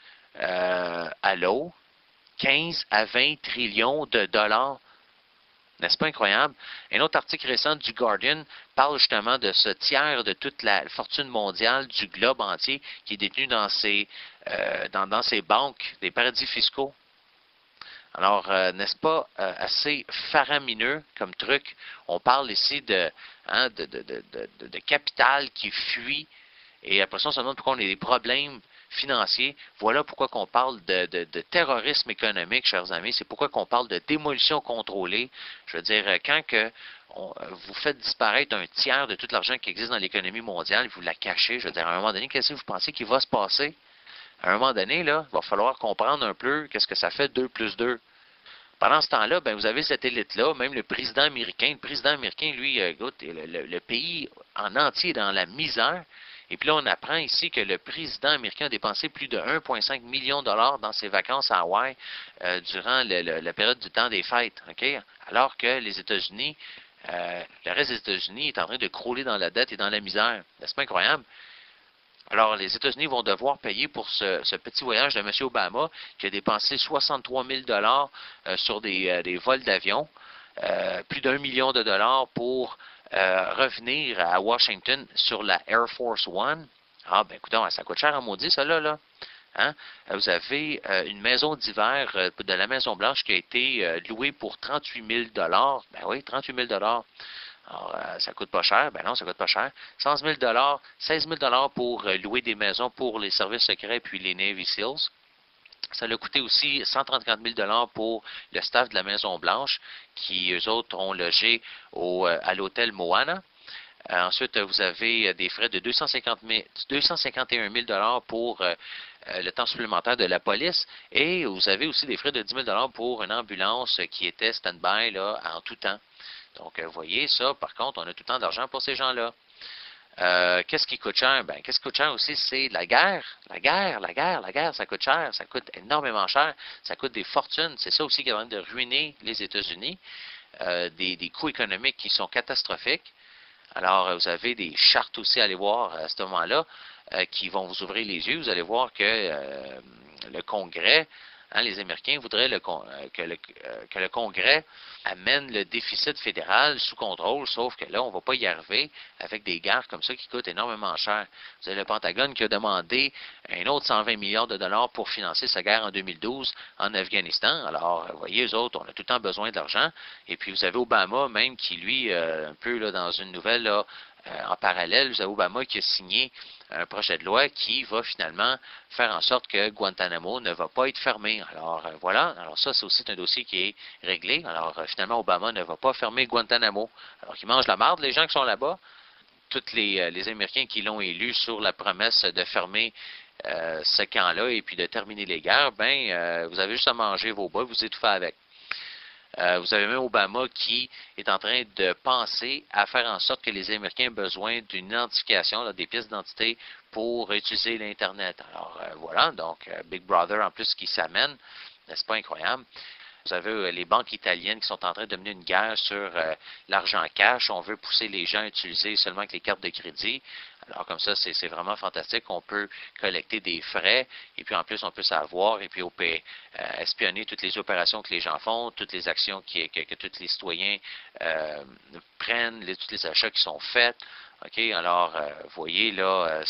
Euh, allô? quinze à vingt trillions de dollars. N'est-ce pas incroyable? Un autre article récent du Guardian parle justement de ce tiers de toute la fortune mondiale du globe entier qui est détenu dans ces, euh, dans, dans ces banques, des paradis fiscaux. Alors, euh, n'est-ce pas euh, assez faramineux comme truc? On parle ici de, hein, de, de, de, de, de capital qui fuit et après ça, on se demande pourquoi on a des problèmes financiers. Voilà pourquoi qu'on parle de, de, de terrorisme économique, chers amis. C'est pourquoi qu'on parle de démolition contrôlée. Je veux dire, quand que on, vous faites disparaître un tiers de tout l'argent qui existe dans l'économie mondiale, vous la cachez. Je veux dire, à un moment donné, qu'est-ce que vous pensez qu'il va se passer? À un moment donné, là, il va falloir comprendre un peu qu'est-ce que ça fait deux plus deux. Pendant ce temps-là, ben, vous avez cette élite-là, même le président américain. Le président américain, lui, écoute, le, le, le pays en entier est dans la misère. Et puis là, on apprend ici que le président américain a dépensé plus de un virgule cinq million de dollars dans ses vacances à Hawaï euh, durant le, le, la période du temps des fêtes. Okay? Alors que les États-Unis, euh, le reste des États-Unis est en train de crouler dans la dette et dans la misère. N'est-ce pas incroyable? Alors, les États-Unis vont devoir payer pour ce, ce petit voyage de M. Obama qui a dépensé soixante-trois mille dollars euh, sur des, euh, des vols d'avion, euh, plus d'un million de dollars pour euh, revenir à Washington sur la Air Force One. Ah, ben écoutez, ça coûte cher à maudit, ça là. là. Hein? Vous avez euh, une maison d'hiver euh, de la Maison-Blanche qui a été euh, louée pour trente-huit mille dollars. Ben oui, trente-huit mille dollars. Alors, euh, ça coûte pas cher. Ben non, ça coûte pas cher. quinze mille dollars, seize mille dollars pour euh, louer des maisons pour les services secrets puis les Navy Seals. Ça a coûté aussi cent trente-quatre mille dollars pour le staff de la Maison-Blanche qui, eux autres, ont logé au, euh, à l'hôtel Moana. Euh, ensuite, vous avez des frais de deux cent cinquante mille, deux cent cinquante et un mille dollars pour euh, euh, le temps supplémentaire de la police. Et vous avez aussi des frais de dix mille dollars pour une ambulance qui était stand-by là, en tout temps. Donc, vous voyez, ça, par contre, on a tout le temps d'argent pour ces gens-là. Euh, qu'est-ce qui coûte cher? Ben, qu'est-ce qui coûte cher aussi, c'est la guerre. La guerre, la guerre, la guerre, ça coûte cher. Ça coûte énormément cher. Ça coûte des fortunes. C'est ça aussi qui est en train de ruiner les États-Unis. Euh, des, des coûts économiques qui sont catastrophiques. Alors, vous avez des chartes aussi à aller voir à ce moment-là euh, qui vont vous ouvrir les yeux. Vous allez voir que euh, le Congrès, hein, les Américains voudraient le, que, le, que le Congrès amène le déficit fédéral sous contrôle, sauf que là, on ne va pas y arriver avec des guerres comme ça qui coûtent énormément cher. Vous avez le Pentagone qui a demandé un autre cent vingt milliards de dollars pour financer sa guerre en deux mille douze en Afghanistan. Alors, vous voyez, eux autres, on a tout le temps besoin d'argent. Et puis, vous avez Obama même qui, lui, euh, un peu là, dans une nouvelle là, euh, en parallèle, vous avez Obama qui a signé un projet de loi qui va finalement faire en sorte que Guantanamo ne va pas être fermé. Alors euh, voilà, alors ça c'est aussi un dossier qui est réglé. Alors euh, finalement Obama ne va pas fermer Guantanamo. Alors qu'ils mangent la marde les gens qui sont là-bas. Tous les, euh, les Américains qui l'ont élu sur la promesse de fermer euh, ce camp-là et puis de terminer les guerres, ben euh, vous avez juste à manger vos bas, vous étouffez avec. Euh, vous avez même Obama qui est en train de penser à faire en sorte que les Américains aient besoin d'une identification, là, des pièces d'identité pour utiliser l'Internet. Alors euh, voilà, donc euh, Big Brother en plus qui s'amène, n'est-ce pas incroyable? Vous avez euh, les banques italiennes qui sont en train de mener une guerre sur euh, l'argent cash. On veut pousser les gens à utiliser seulement avec les cartes de crédit. Alors comme ça, c'est vraiment fantastique. On peut collecter des frais et puis en plus, on peut savoir et puis on peut euh, espionner toutes les opérations que les gens font, toutes les actions qui, que, que tous les citoyens euh, prennent, les, tous les achats qui sont faits. OK? Alors, euh, vous voyez, là, euh,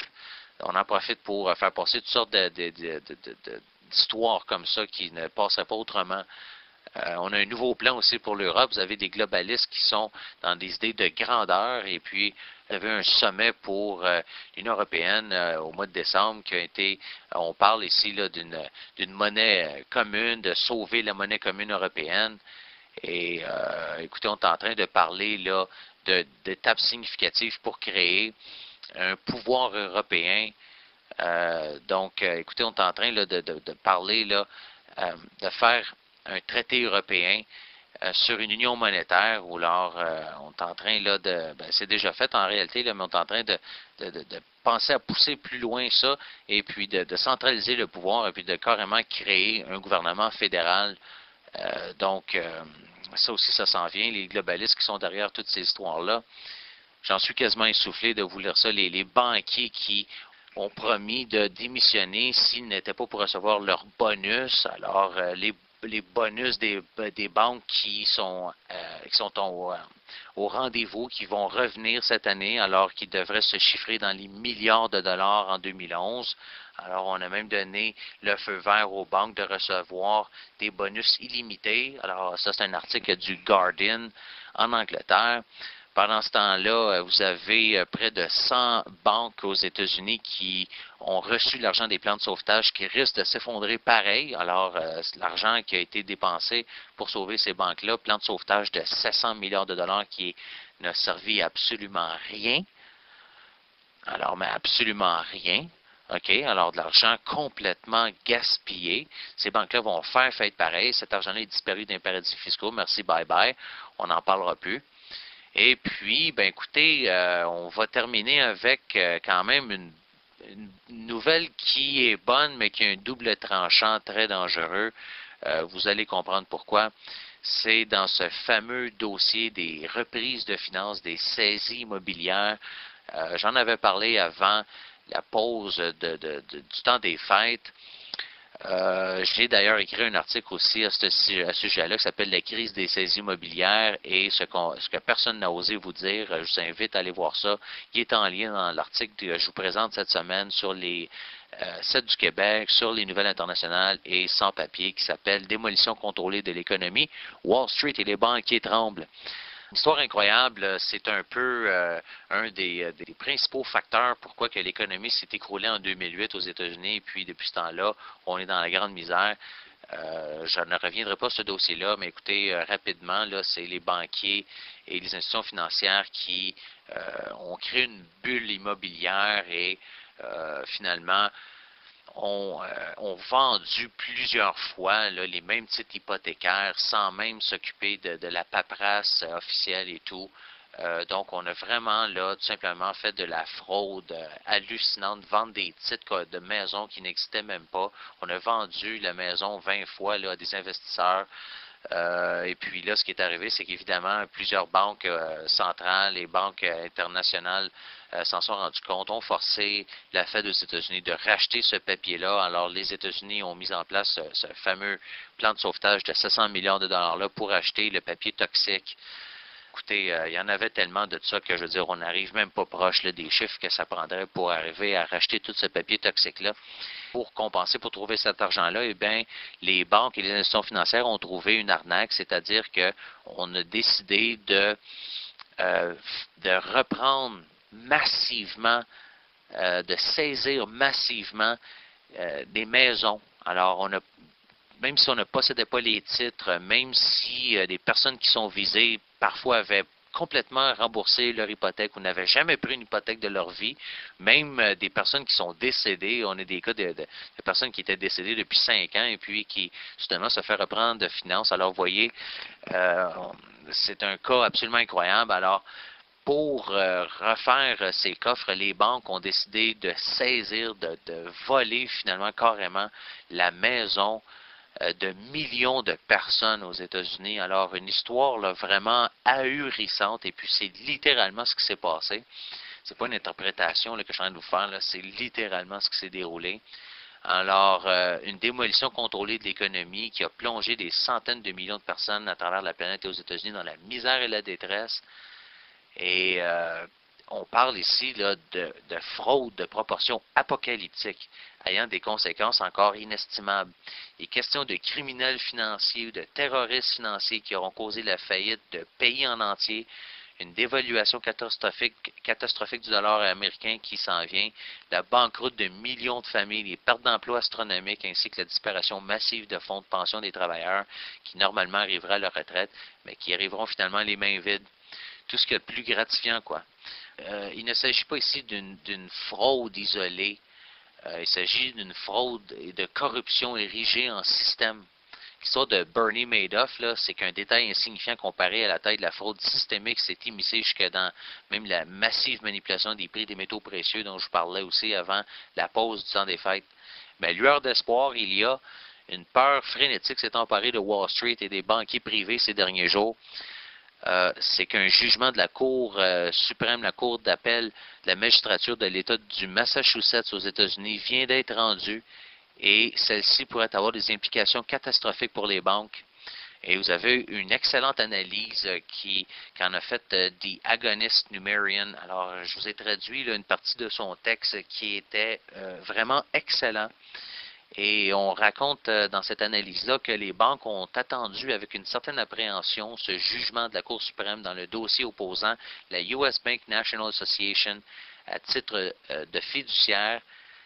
on en profite pour faire passer toutes sortes de, de, de, de, de, de d'histoires comme ça qui ne passeraient pas autrement. Euh, on a un nouveau plan aussi pour l'Europe. Vous avez des globalistes qui sont dans des idées de grandeur et puis vous avez un sommet pour euh, l'Union européenne euh, au mois de décembre qui a été, euh, on parle ici là d'une d'une monnaie commune, de sauver la monnaie commune européenne. Et euh, écoutez, on est en train de parler là de, d'étapes significatives pour créer un pouvoir européen. Euh, donc, euh, écoutez, on est en train là, de, de, de parler là, euh, de faire un traité européen euh, sur une union monétaire où alors euh, on est en train là de, ben, c'est déjà fait en réalité, là, mais on est en train de, de, de, de penser à pousser plus loin ça et puis de, de centraliser le pouvoir et puis de carrément créer un gouvernement fédéral. Euh, donc, euh, ça aussi, ça s'en vient. Les globalistes qui sont derrière toutes ces histoires-là, j'en suis quasiment essoufflé de vous lire ça. Les, les banquiers qui ont promis de démissionner s'ils n'étaient pas pour recevoir leur bonus. Alors, euh, les, les bonus des, des banques qui sont, euh, qui sont au, au rendez-vous, qui vont revenir cette année, alors qu'ils devraient se chiffrer dans les milliards de dollars en deux mille onze. Alors, on a même donné le feu vert aux banques de recevoir des bonus illimités. Alors, ça, c'est un article du Guardian en Angleterre. Pendant ce temps-là, vous avez près de cent banques aux États-Unis qui ont reçu l'argent des plans de sauvetage qui risquent de s'effondrer pareil. Alors, euh, l'argent qui a été dépensé pour sauver ces banques-là, plan de sauvetage de sept cents milliards de dollars qui n'a servi à absolument rien. Alors, mais absolument rien. OK? Alors, de l'argent complètement gaspillé. Ces banques-là vont faire faillite pareil. Cet argent-là est disparu d'un paradis fiscaux. Merci, bye-bye. On n'en parlera plus. Et puis, ben écoutez, euh, on va terminer avec euh, quand même une, une nouvelle qui est bonne, mais qui a un double tranchant très dangereux. Euh, vous allez comprendre pourquoi. C'est dans ce fameux dossier des reprises de finances, des saisies immobilières. Euh, j'en avais parlé avant la pause de, de, de, du temps des fêtes. Euh, j'ai d'ailleurs écrit un article aussi à ce, à ce sujet-là qui s'appelle « La crise des saisies immobilières » et ce, qu'on, ce que personne n'a osé vous dire, je vous invite à aller voir ça. Il est en lien dans l'article que je vous présente cette semaine sur les euh, sites du Québec, sur les nouvelles internationales et sans papier qui s'appelle « Démolition contrôlée de l'économie, Wall Street et les banquiers tremblent ». Histoire incroyable, c'est un peu euh, un des, des principaux facteurs pourquoi que l'économie s'est écroulée en deux mille huit aux États-Unis, et puis depuis ce temps-là, on est dans la grande misère. Euh, je ne reviendrai pas sur ce dossier-là, mais écoutez, euh, rapidement, là, c'est les banquiers et les institutions financières qui euh, ont créé une bulle immobilière et euh, finalement ont, euh, ont vendu plusieurs fois là, les mêmes titres hypothécaires sans même s'occuper de, de la paperasse euh, officielle et tout. Euh, donc, on a vraiment là tout simplement fait de la fraude euh, hallucinante, vendre des titres de maisons qui n'existaient même pas. On a vendu la maison vingt fois là, à des investisseurs. Euh, et puis là, ce qui est arrivé, c'est qu'évidemment, plusieurs banques euh, centrales et banques euh, internationales euh, s'en sont rendues compte, ont forcé la Fed aux États-Unis de racheter ce papier-là. Alors, les États-Unis ont mis en place ce, ce fameux plan de sauvetage de sept cents milliards de dollars-là pour acheter le papier toxique. Écoutez, euh, il y en avait tellement de ça que, je veux dire, on n'arrive même pas proche là, des chiffres que ça prendrait pour arriver à racheter tout ce papier toxique-là. Pour compenser, pour trouver cet argent-là, eh bien, les banques et les institutions financières ont trouvé une arnaque, c'est-à-dire qu'on a décidé de, euh, de reprendre massivement, euh, de saisir massivement euh, des maisons. Alors, on a même si on ne possédait pas les titres, même si euh, des personnes qui sont visées parfois avaient complètement remboursé leur hypothèque ou n'avaient jamais pris une hypothèque de leur vie, même euh, des personnes qui sont décédées, on a des cas de, de, de personnes qui étaient décédées depuis cinq ans et puis qui, soudainement, se fait reprendre de finances. Alors, vous voyez, euh, c'est un cas absolument incroyable. Alors, pour euh, refaire ces coffres, les banques ont décidé de saisir, de, de voler finalement carrément la maison de millions de personnes aux États-Unis. Alors, une histoire là, vraiment ahurissante, et puis c'est littéralement ce qui s'est passé. C'est pas une interprétation là, que je suis en train de vous faire, là, c'est littéralement ce qui s'est déroulé. Alors, euh, une démolition contrôlée de l'économie qui a plongé des centaines de millions de personnes à travers la planète et aux États-Unis dans la misère et la détresse. Et euh, on parle ici là, de, de fraude de proportions apocalyptiques, ayant des conséquences encore inestimables. Il est question de criminels financiers ou de terroristes financiers qui auront causé la faillite de pays en entier, une dévaluation catastrophique, catastrophique du dollar américain qui s'en vient, la banqueroute de millions de familles, les pertes d'emplois astronomiques, ainsi que la disparition massive de fonds de pension des travailleurs qui normalement arriveraient à leur retraite, mais qui arriveront finalement les mains vides. tout ce qu'il y a de plus gratifiant, quoi. Euh, il ne s'agit pas ici d'une d'une fraude isolée. Euh, il s'agit d'une fraude et de corruption érigée en système. L'histoire de Bernie Madoff, là, c'est qu'un détail insignifiant comparé à la taille de la fraude systémique s'est immiscé jusque dans même la massive manipulation des prix des métaux précieux dont je vous parlais aussi avant la pause du temps des fêtes. Mais lueur d'espoir, il y a une peur frénétique s'est emparée de Wall Street et des banquiers privés ces derniers jours. Euh, c'est qu'un jugement de la Cour euh, suprême, la Cour d'appel de la magistrature de l'État du Massachusetts aux États-Unis vient d'être rendue et celle-ci pourrait avoir des implications catastrophiques pour les banques. Et vous avez une excellente analyse euh, qui, qui en a fait euh, The Agonist Numerian. Alors, je vous ai traduit là, une partie de son texte qui était euh, vraiment excellent. Et on raconte euh, dans cette analyse-là que les banques ont attendu avec une certaine appréhension ce jugement de la Cour suprême dans le dossier opposant la U S Bank National Association à titre euh, de fiduciaire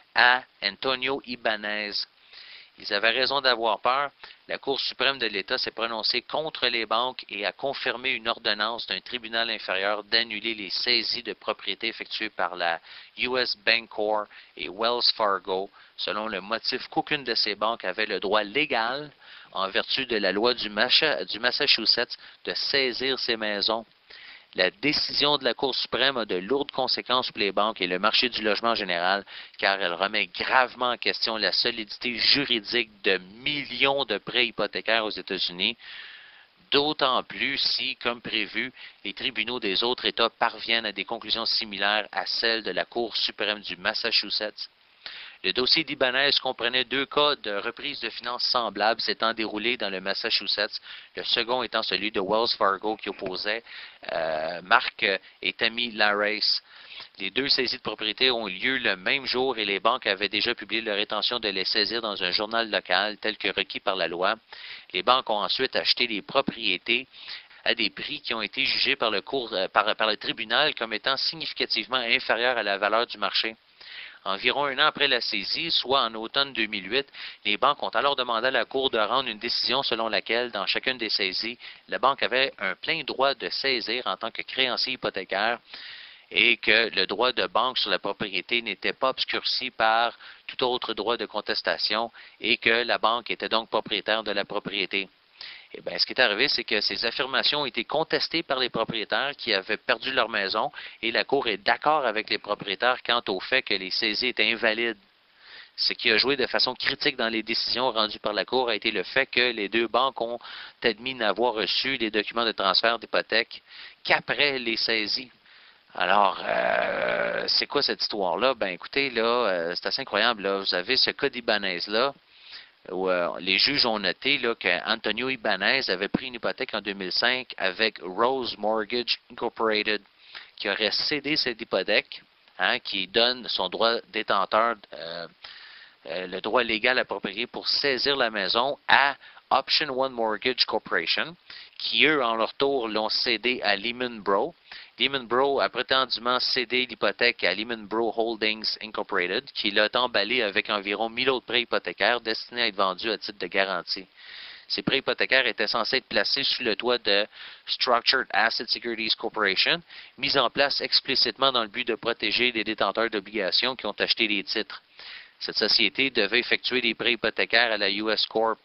à Antonio Ibanez. Ils avaient raison d'avoir peur. La Cour suprême de l'État s'est prononcée contre les banques et a confirmé une ordonnance d'un tribunal inférieur d'annuler les saisies de propriété effectuées par la U S Bancorp et Wells Fargo, selon le motif qu'aucune de ces banques avait le droit légal, en vertu de la loi du Massachusetts, de saisir ces maisons. La décision de la Cour suprême a de lourdes conséquences pour les banques et le marché du logement en général, car elle remet gravement en question la solidité juridique de millions de prêts hypothécaires aux États-Unis, d'autant plus si, comme prévu, les tribunaux des autres États parviennent à des conclusions similaires à celles de la Cour suprême du Massachusetts. Le dossier d'Ibanez comprenait deux cas de reprise de finances semblables s'étant déroulés dans le Massachusetts, le second étant celui de Wells Fargo qui opposait euh, Mark et Tammy Larace. Les deux saisies de propriété ont eu lieu le même jour et les banques avaient déjà publié leur intention de les saisir dans un journal local tel que requis par la loi. Les banques ont ensuite acheté les propriétés à des prix qui ont été jugés par le, cours, par, par le tribunal comme étant significativement inférieurs à la valeur du marché. Environ un an après la saisie, soit en automne deux mille huit, les banques ont alors demandé à la Cour de rendre une décision selon laquelle, dans chacune des saisies, la banque avait un plein droit de saisir en tant que créancier hypothécaire et que le droit de banque sur la propriété n'était pas obscurci par tout autre droit de contestation et que la banque était donc propriétaire de la propriété. Eh bien, ce qui est arrivé, c'est que ces affirmations ont été contestées par les propriétaires qui avaient perdu leur maison et la Cour est d'accord avec les propriétaires quant au fait que les saisies étaient invalides. Ce qui a joué de façon critique dans les décisions rendues par la Cour a été le fait que les deux banques ont admis n'avoir reçu les documents de transfert d'hypothèque qu'après les saisies. Alors, euh, c'est quoi cette histoire-là? Ben, écoutez, là, euh, c'est assez incroyable. Là. Vous avez ce cas d'Ibanez-là, où euh, les juges ont noté là, qu'Antonio Ibanez avait pris une hypothèque en deux mille cinq avec Rose Mortgage Incorporated, qui aurait cédé cette hypothèque, hein, qui donne son droit détenteur, euh, euh, le droit légal approprié pour saisir la maison à Option One Mortgage Corporation, qui eux, en leur tour, l'ont cédé à Lehman Bro. Lehman Bro a prétendument cédé l'hypothèque à Lehman Bro Holdings Incorporated, qui l'a emballé avec environ mille autres prêts hypothécaires destinés à être vendus à titre de garantie. Ces prêts hypothécaires étaient censés être placés sous le toit de Structured Asset Securities Corporation, mis en place explicitement dans le but de protéger les détenteurs d'obligations qui ont acheté des titres. Cette société devait effectuer des prêts hypothécaires à la U S Corp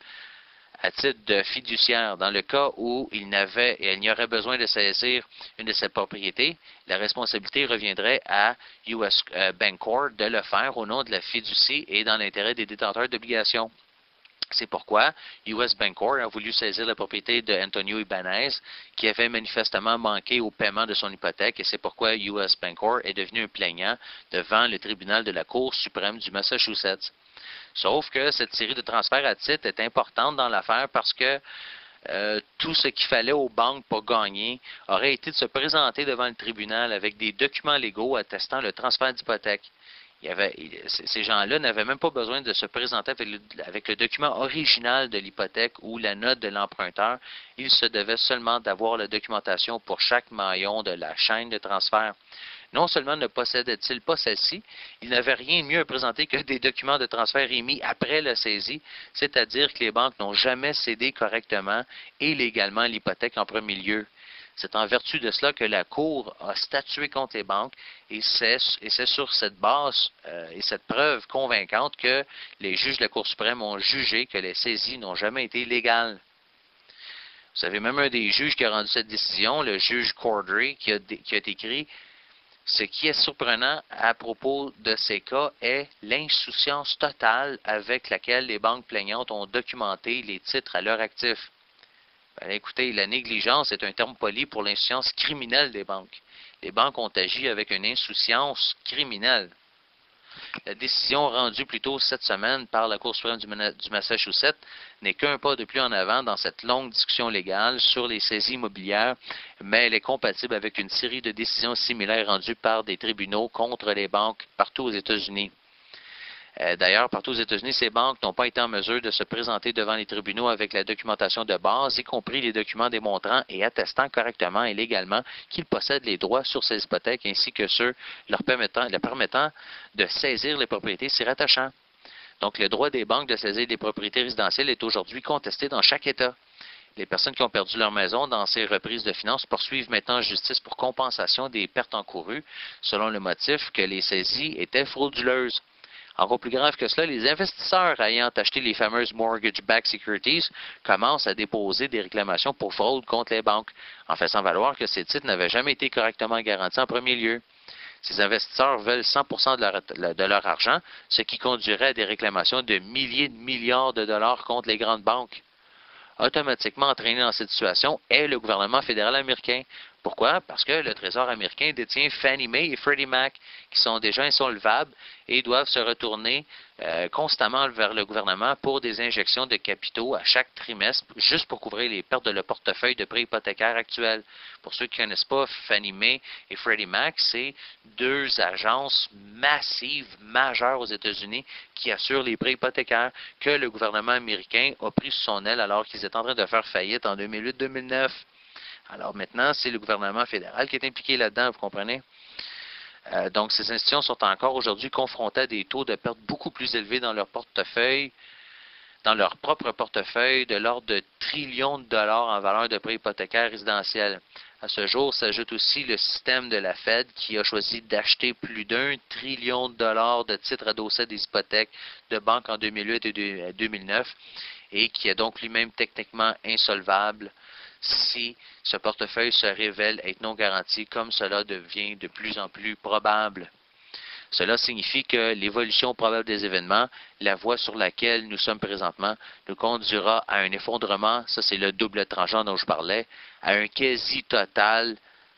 à titre de fiduciaire. Dans le cas où il n'avait et il n'y aurait besoin de saisir une de ses propriétés, la responsabilité reviendrait à U S Bancorp de le faire au nom de la fiducie et dans l'intérêt des détenteurs d'obligations. C'est pourquoi U S Bancorp a voulu saisir la propriété de Antonio Ibanez, qui avait manifestement manqué au paiement de son hypothèque, et c'est pourquoi U S Bancorp est devenu un plaignant devant le tribunal de la Cour suprême du Massachusetts. Sauf que cette série de transferts à titre est importante dans l'affaire parce que euh, tout ce qu'il fallait aux banques pour gagner aurait été de se présenter devant le tribunal avec des documents légaux attestant le transfert d'hypothèque. Il y avait, ces gens-là n'avaient même pas besoin de se présenter avec le, avec le document original de l'hypothèque ou la note de l'emprunteur. Ils se devaient seulement d'avoir la documentation pour chaque maillon de la chaîne de transfert. Non seulement ne possédait-il pas celle-ci, il n'avait rien de mieux à présenter que des documents de transfert émis après la saisie, c'est-à-dire que les banques n'ont jamais cédé correctement et légalement l'hypothèque en premier lieu. C'est en vertu de cela que la Cour a statué contre les banques et c'est, et c'est sur cette base euh, et cette preuve convaincante que les juges de la Cour suprême ont jugé que les saisies n'ont jamais été légales. Vous avez même un des juges qui a rendu cette décision, le juge Cordray, qui a, qui a écrit « Ce qui est surprenant à propos de ces cas est l'insouciance totale avec laquelle les banques plaignantes ont documenté les titres à leur actif. » Ben, écoutez, la négligence est un terme poli pour l'insouciance criminelle des banques. Les banques ont agi avec une insouciance criminelle. La décision rendue plus tôt cette semaine par la Cour suprême du, du Massachusetts n'est qu'un pas de plus en avant dans cette longue discussion légale sur les saisies immobilières, mais elle est compatible avec une série de décisions similaires rendues par des tribunaux contre les banques partout aux États-Unis. Euh, D'ailleurs, partout aux États-Unis, ces banques n'ont pas été en mesure de se présenter devant les tribunaux avec la documentation de base, y compris les documents démontrant et attestant correctement et légalement qu'ils possèdent les droits sur ces hypothèques ainsi que ceux leur permettant, leur permettant de saisir les propriétés s'y rattachant. Donc, le droit des banques de saisir les propriétés résidentielles est aujourd'hui contesté dans chaque État. Les personnes qui ont perdu leur maison dans ces reprises de finances poursuivent maintenant en justice pour compensation des pertes encourues, selon le motif que les saisies étaient frauduleuses. Encore plus grave que cela, les investisseurs ayant acheté les fameuses mortgage-backed securities commencent à déposer des réclamations pour fraude contre les banques, en faisant valoir que ces titres n'avaient jamais été correctement garantis en premier lieu. Ces investisseurs veulent cent pour cent de leur, de leur argent, ce qui conduirait à des réclamations de milliers de milliards de dollars contre les grandes banques. Automatiquement entraîné dans cette situation est le gouvernement fédéral américain. Pourquoi? Parce que le Trésor américain détient Fannie Mae et Freddie Mac, qui sont déjà insolvables et doivent se retourner euh, constamment vers le gouvernement pour des injections de capitaux à chaque trimestre, juste pour couvrir les pertes de leur portefeuille de prêts hypothécaires actuels. Pour ceux qui ne connaissent pas Fannie Mae et Freddie Mac, c'est deux agences massives, majeures aux États-Unis, qui assurent les prêts hypothécaires que le gouvernement américain a pris sous son aile alors qu'ils étaient en train de faire faillite en deux mille huit deux mille neuf. Alors maintenant, c'est le gouvernement fédéral qui est impliqué là-dedans, vous comprenez? Euh, donc, ces institutions sont encore aujourd'hui confrontées à des taux de perte beaucoup plus élevés dans leur portefeuille, dans leur propre portefeuille, de l'ordre de trillions de dollars en valeur de prêts hypothécaires résidentiels. À ce jour, s'ajoute aussi le système de la Fed qui a choisi d'acheter plus d'un trillion de dollars de titres adossés à des hypothèques de banques en deux mille huit et deux mille neuf et qui est donc lui-même techniquement insolvable si ce portefeuille se révèle être non garanti, comme cela devient de plus en plus probable. Cela signifie que l'évolution probable des événements, la voie sur laquelle nous sommes présentement, nous conduira à un effondrement, ça c'est le double tranchant dont je parlais, à un quasi total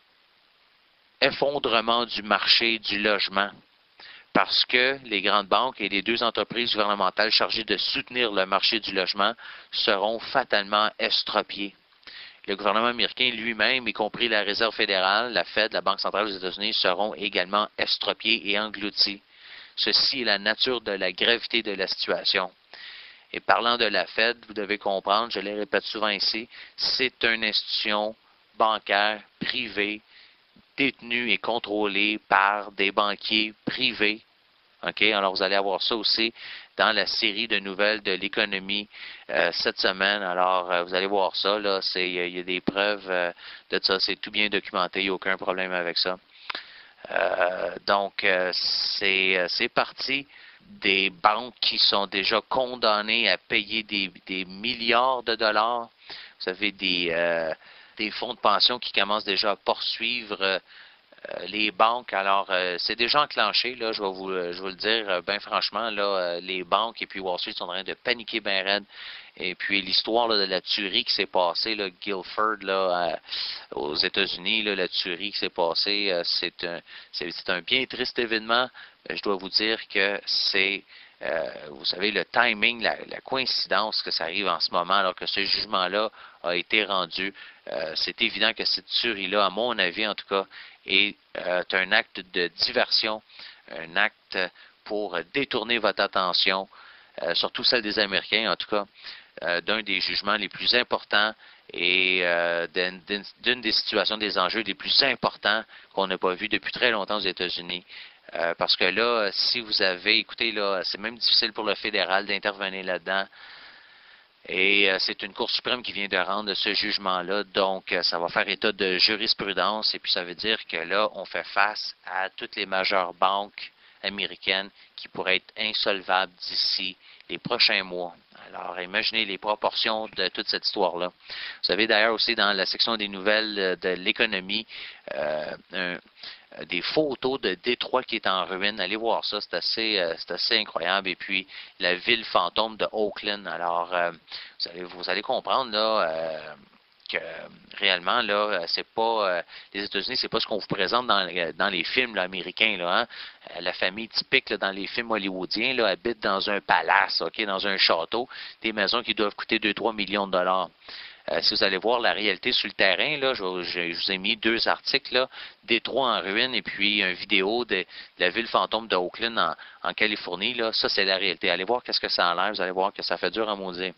effondrement du marché du logement. Parce que les grandes banques et les deux entreprises gouvernementales chargées de soutenir le marché du logement seront fatalement estropiées. Le gouvernement américain lui-même, y compris la Réserve fédérale, la Fed, la Banque centrale aux États-Unis, seront également estropiés et engloutis. Ceci est la nature de la gravité de la situation. Et parlant de la Fed, vous devez comprendre, je le répète souvent ici, c'est une institution bancaire privée, détenue et contrôlée par des banquiers privés. OK? Alors, vous allez avoir ça aussi dans la série de nouvelles de l'économie euh, cette semaine. Alors, euh, vous allez voir ça. Là, c'est, il y a des preuves euh, de ça. C'est tout bien documenté. Il n'y a aucun problème avec ça. Euh, donc, euh, c'est, euh, c'est parti des banques qui sont déjà condamnées à payer des, des milliards de dollars. Vous avez des, euh, des fonds de pension qui commencent déjà à poursuivre euh, Euh, les banques. Alors, euh, c'est déjà enclenché, là, je vais vous, je vais vous le dire, euh, bien franchement, là, euh, les banques et puis Wall Street sont en train de paniquer bien raide. Et puis, l'histoire là, de la tuerie qui s'est passée, là, Guilford, là, euh, aux États-Unis, là, la tuerie qui s'est passée, euh, c'est un, c'est, c'est un bien triste événement. Euh, je dois vous dire que c'est, euh, vous savez, le timing, la, la coïncidence que ça arrive en ce moment, alors que ce jugement-là a été rendu. Euh, c'est évident que cette tuerie-là, à mon avis en tout cas, est euh, un acte de diversion, un acte pour détourner votre attention, euh, surtout celle des Américains en tout cas, euh, d'un des jugements les plus importants et euh, d'une, d'une des situations, des enjeux les plus importants qu'on n'a pas vu depuis très longtemps aux États-Unis. Euh, parce que là, si vous avez, écoutez, là, c'est même difficile pour le fédéral d'intervenir là-dedans. Et euh, c'est une Cour suprême qui vient de rendre ce jugement-là, donc euh, ça va faire état de jurisprudence, et puis ça veut dire que là, on fait face à toutes les majeures banques américaines qui pourraient être insolvables d'ici les prochains mois. Alors, imaginez les proportions de toute cette histoire-là. Vous avez d'ailleurs aussi dans la section des nouvelles de l'économie euh, un, des photos de Détroit qui est en ruine. Allez voir ça, c'est assez, euh, c'est assez incroyable. Et puis, la ville fantôme de Oakland. Alors, euh, vous, allez, vous allez comprendre là euh, que réellement, là, c'est pas euh, les États-Unis, c'est pas ce qu'on vous présente dans, dans les films là, américains. Là, hein? La famille typique là, dans les films hollywoodiens là, habite dans un palace, ok, dans un château, des maisons qui doivent coûter deux à trois millions de dollars. Euh, si vous allez voir la réalité sur le terrain, là, je, je, je vous ai mis deux articles, là, Détroit en ruine et puis une vidéo de, de la ville fantôme de Oakland en, en Californie. Là, ça, c'est la réalité. Allez voir qu'est-ce que ça a l'air. Vous allez voir que ça fait dur à maudire.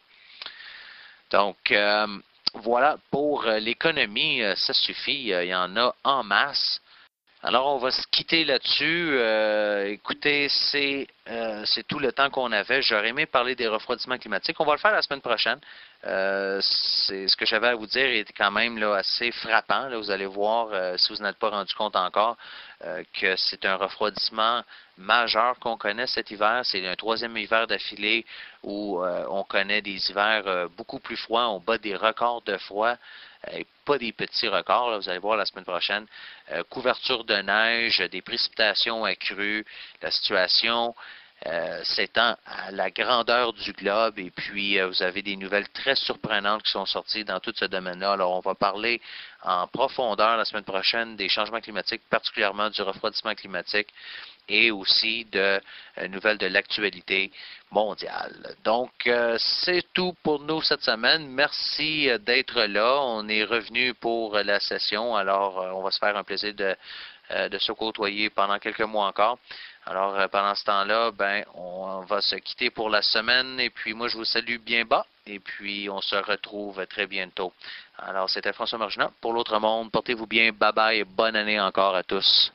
Donc, euh, voilà, pour l'économie, ça suffit. Il y en a en masse. Alors, on va se quitter là-dessus. Euh, écoutez, c'est euh, c'est tout le temps qu'on avait. J'aurais aimé parler des refroidissements climatiques. On va le faire la semaine prochaine. Euh, c'est ce que j'avais à vous dire est quand même là, assez frappant. Là, vous allez voir, euh, si vous n'êtes pas rendu compte encore, euh, que c'est un refroidissement majeur qu'on connaît cet hiver. C'est un troisième hiver d'affilée où euh, on connaît des hivers euh, beaucoup plus froids. On bat des records de froid. Et pas des petits records, là, vous allez voir la semaine prochaine. Euh, couverture de neige, des précipitations accrues, la situation euh, s'étend à la grandeur du globe et puis euh, vous avez des nouvelles très surprenantes qui sont sorties dans tout ce domaine-là. Alors on va parler en profondeur la semaine prochaine des changements climatiques, particulièrement du refroidissement climatique et aussi de euh, nouvelles de l'actualité mondiale. Donc, euh, c'est tout pour nous cette semaine. Merci euh, d'être là. On est revenu pour euh, la session, alors euh, on va se faire un plaisir de, euh, de se côtoyer pendant quelques mois encore. Alors, euh, pendant ce temps-là, ben, on va se quitter pour la semaine et puis moi, je vous salue bien bas et puis on se retrouve très bientôt. Alors, c'était François Marginat pour l'autre monde. Portez-vous bien. Bye bye et bonne année encore à tous.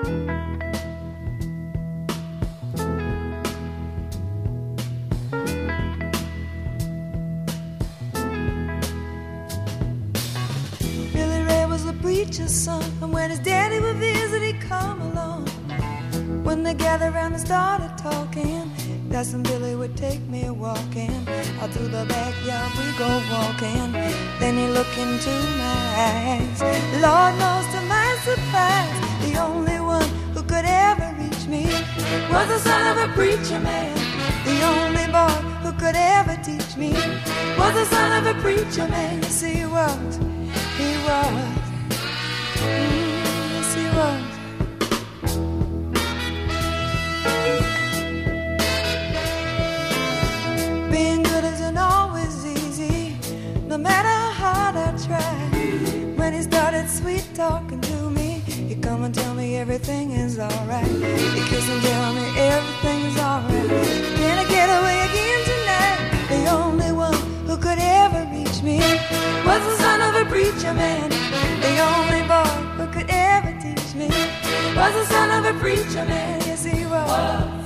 Preacher's son, and when his daddy would visit, he'd come along. When they gathered around and started talking, Cousin Billy would take me walking. Out through the backyard we go walking. Then he looked into my eyes. Lord knows to my surprise, the only one who could ever reach me was the son of a preacher man. The only boy who could ever teach me was the son of a preacher man. Yes, he was, he was. Yes, he was. Being good isn't always easy, no matter how hard I try. When he started sweet talking to me, he'd come and tell me everything is alright. He'd kiss and tell me everything is alright. Can I get away again tonight? The only one who could ever reach me was the son of a preacher man. The only boy who could ever teach me was the son of a preacher man. Yes, he was.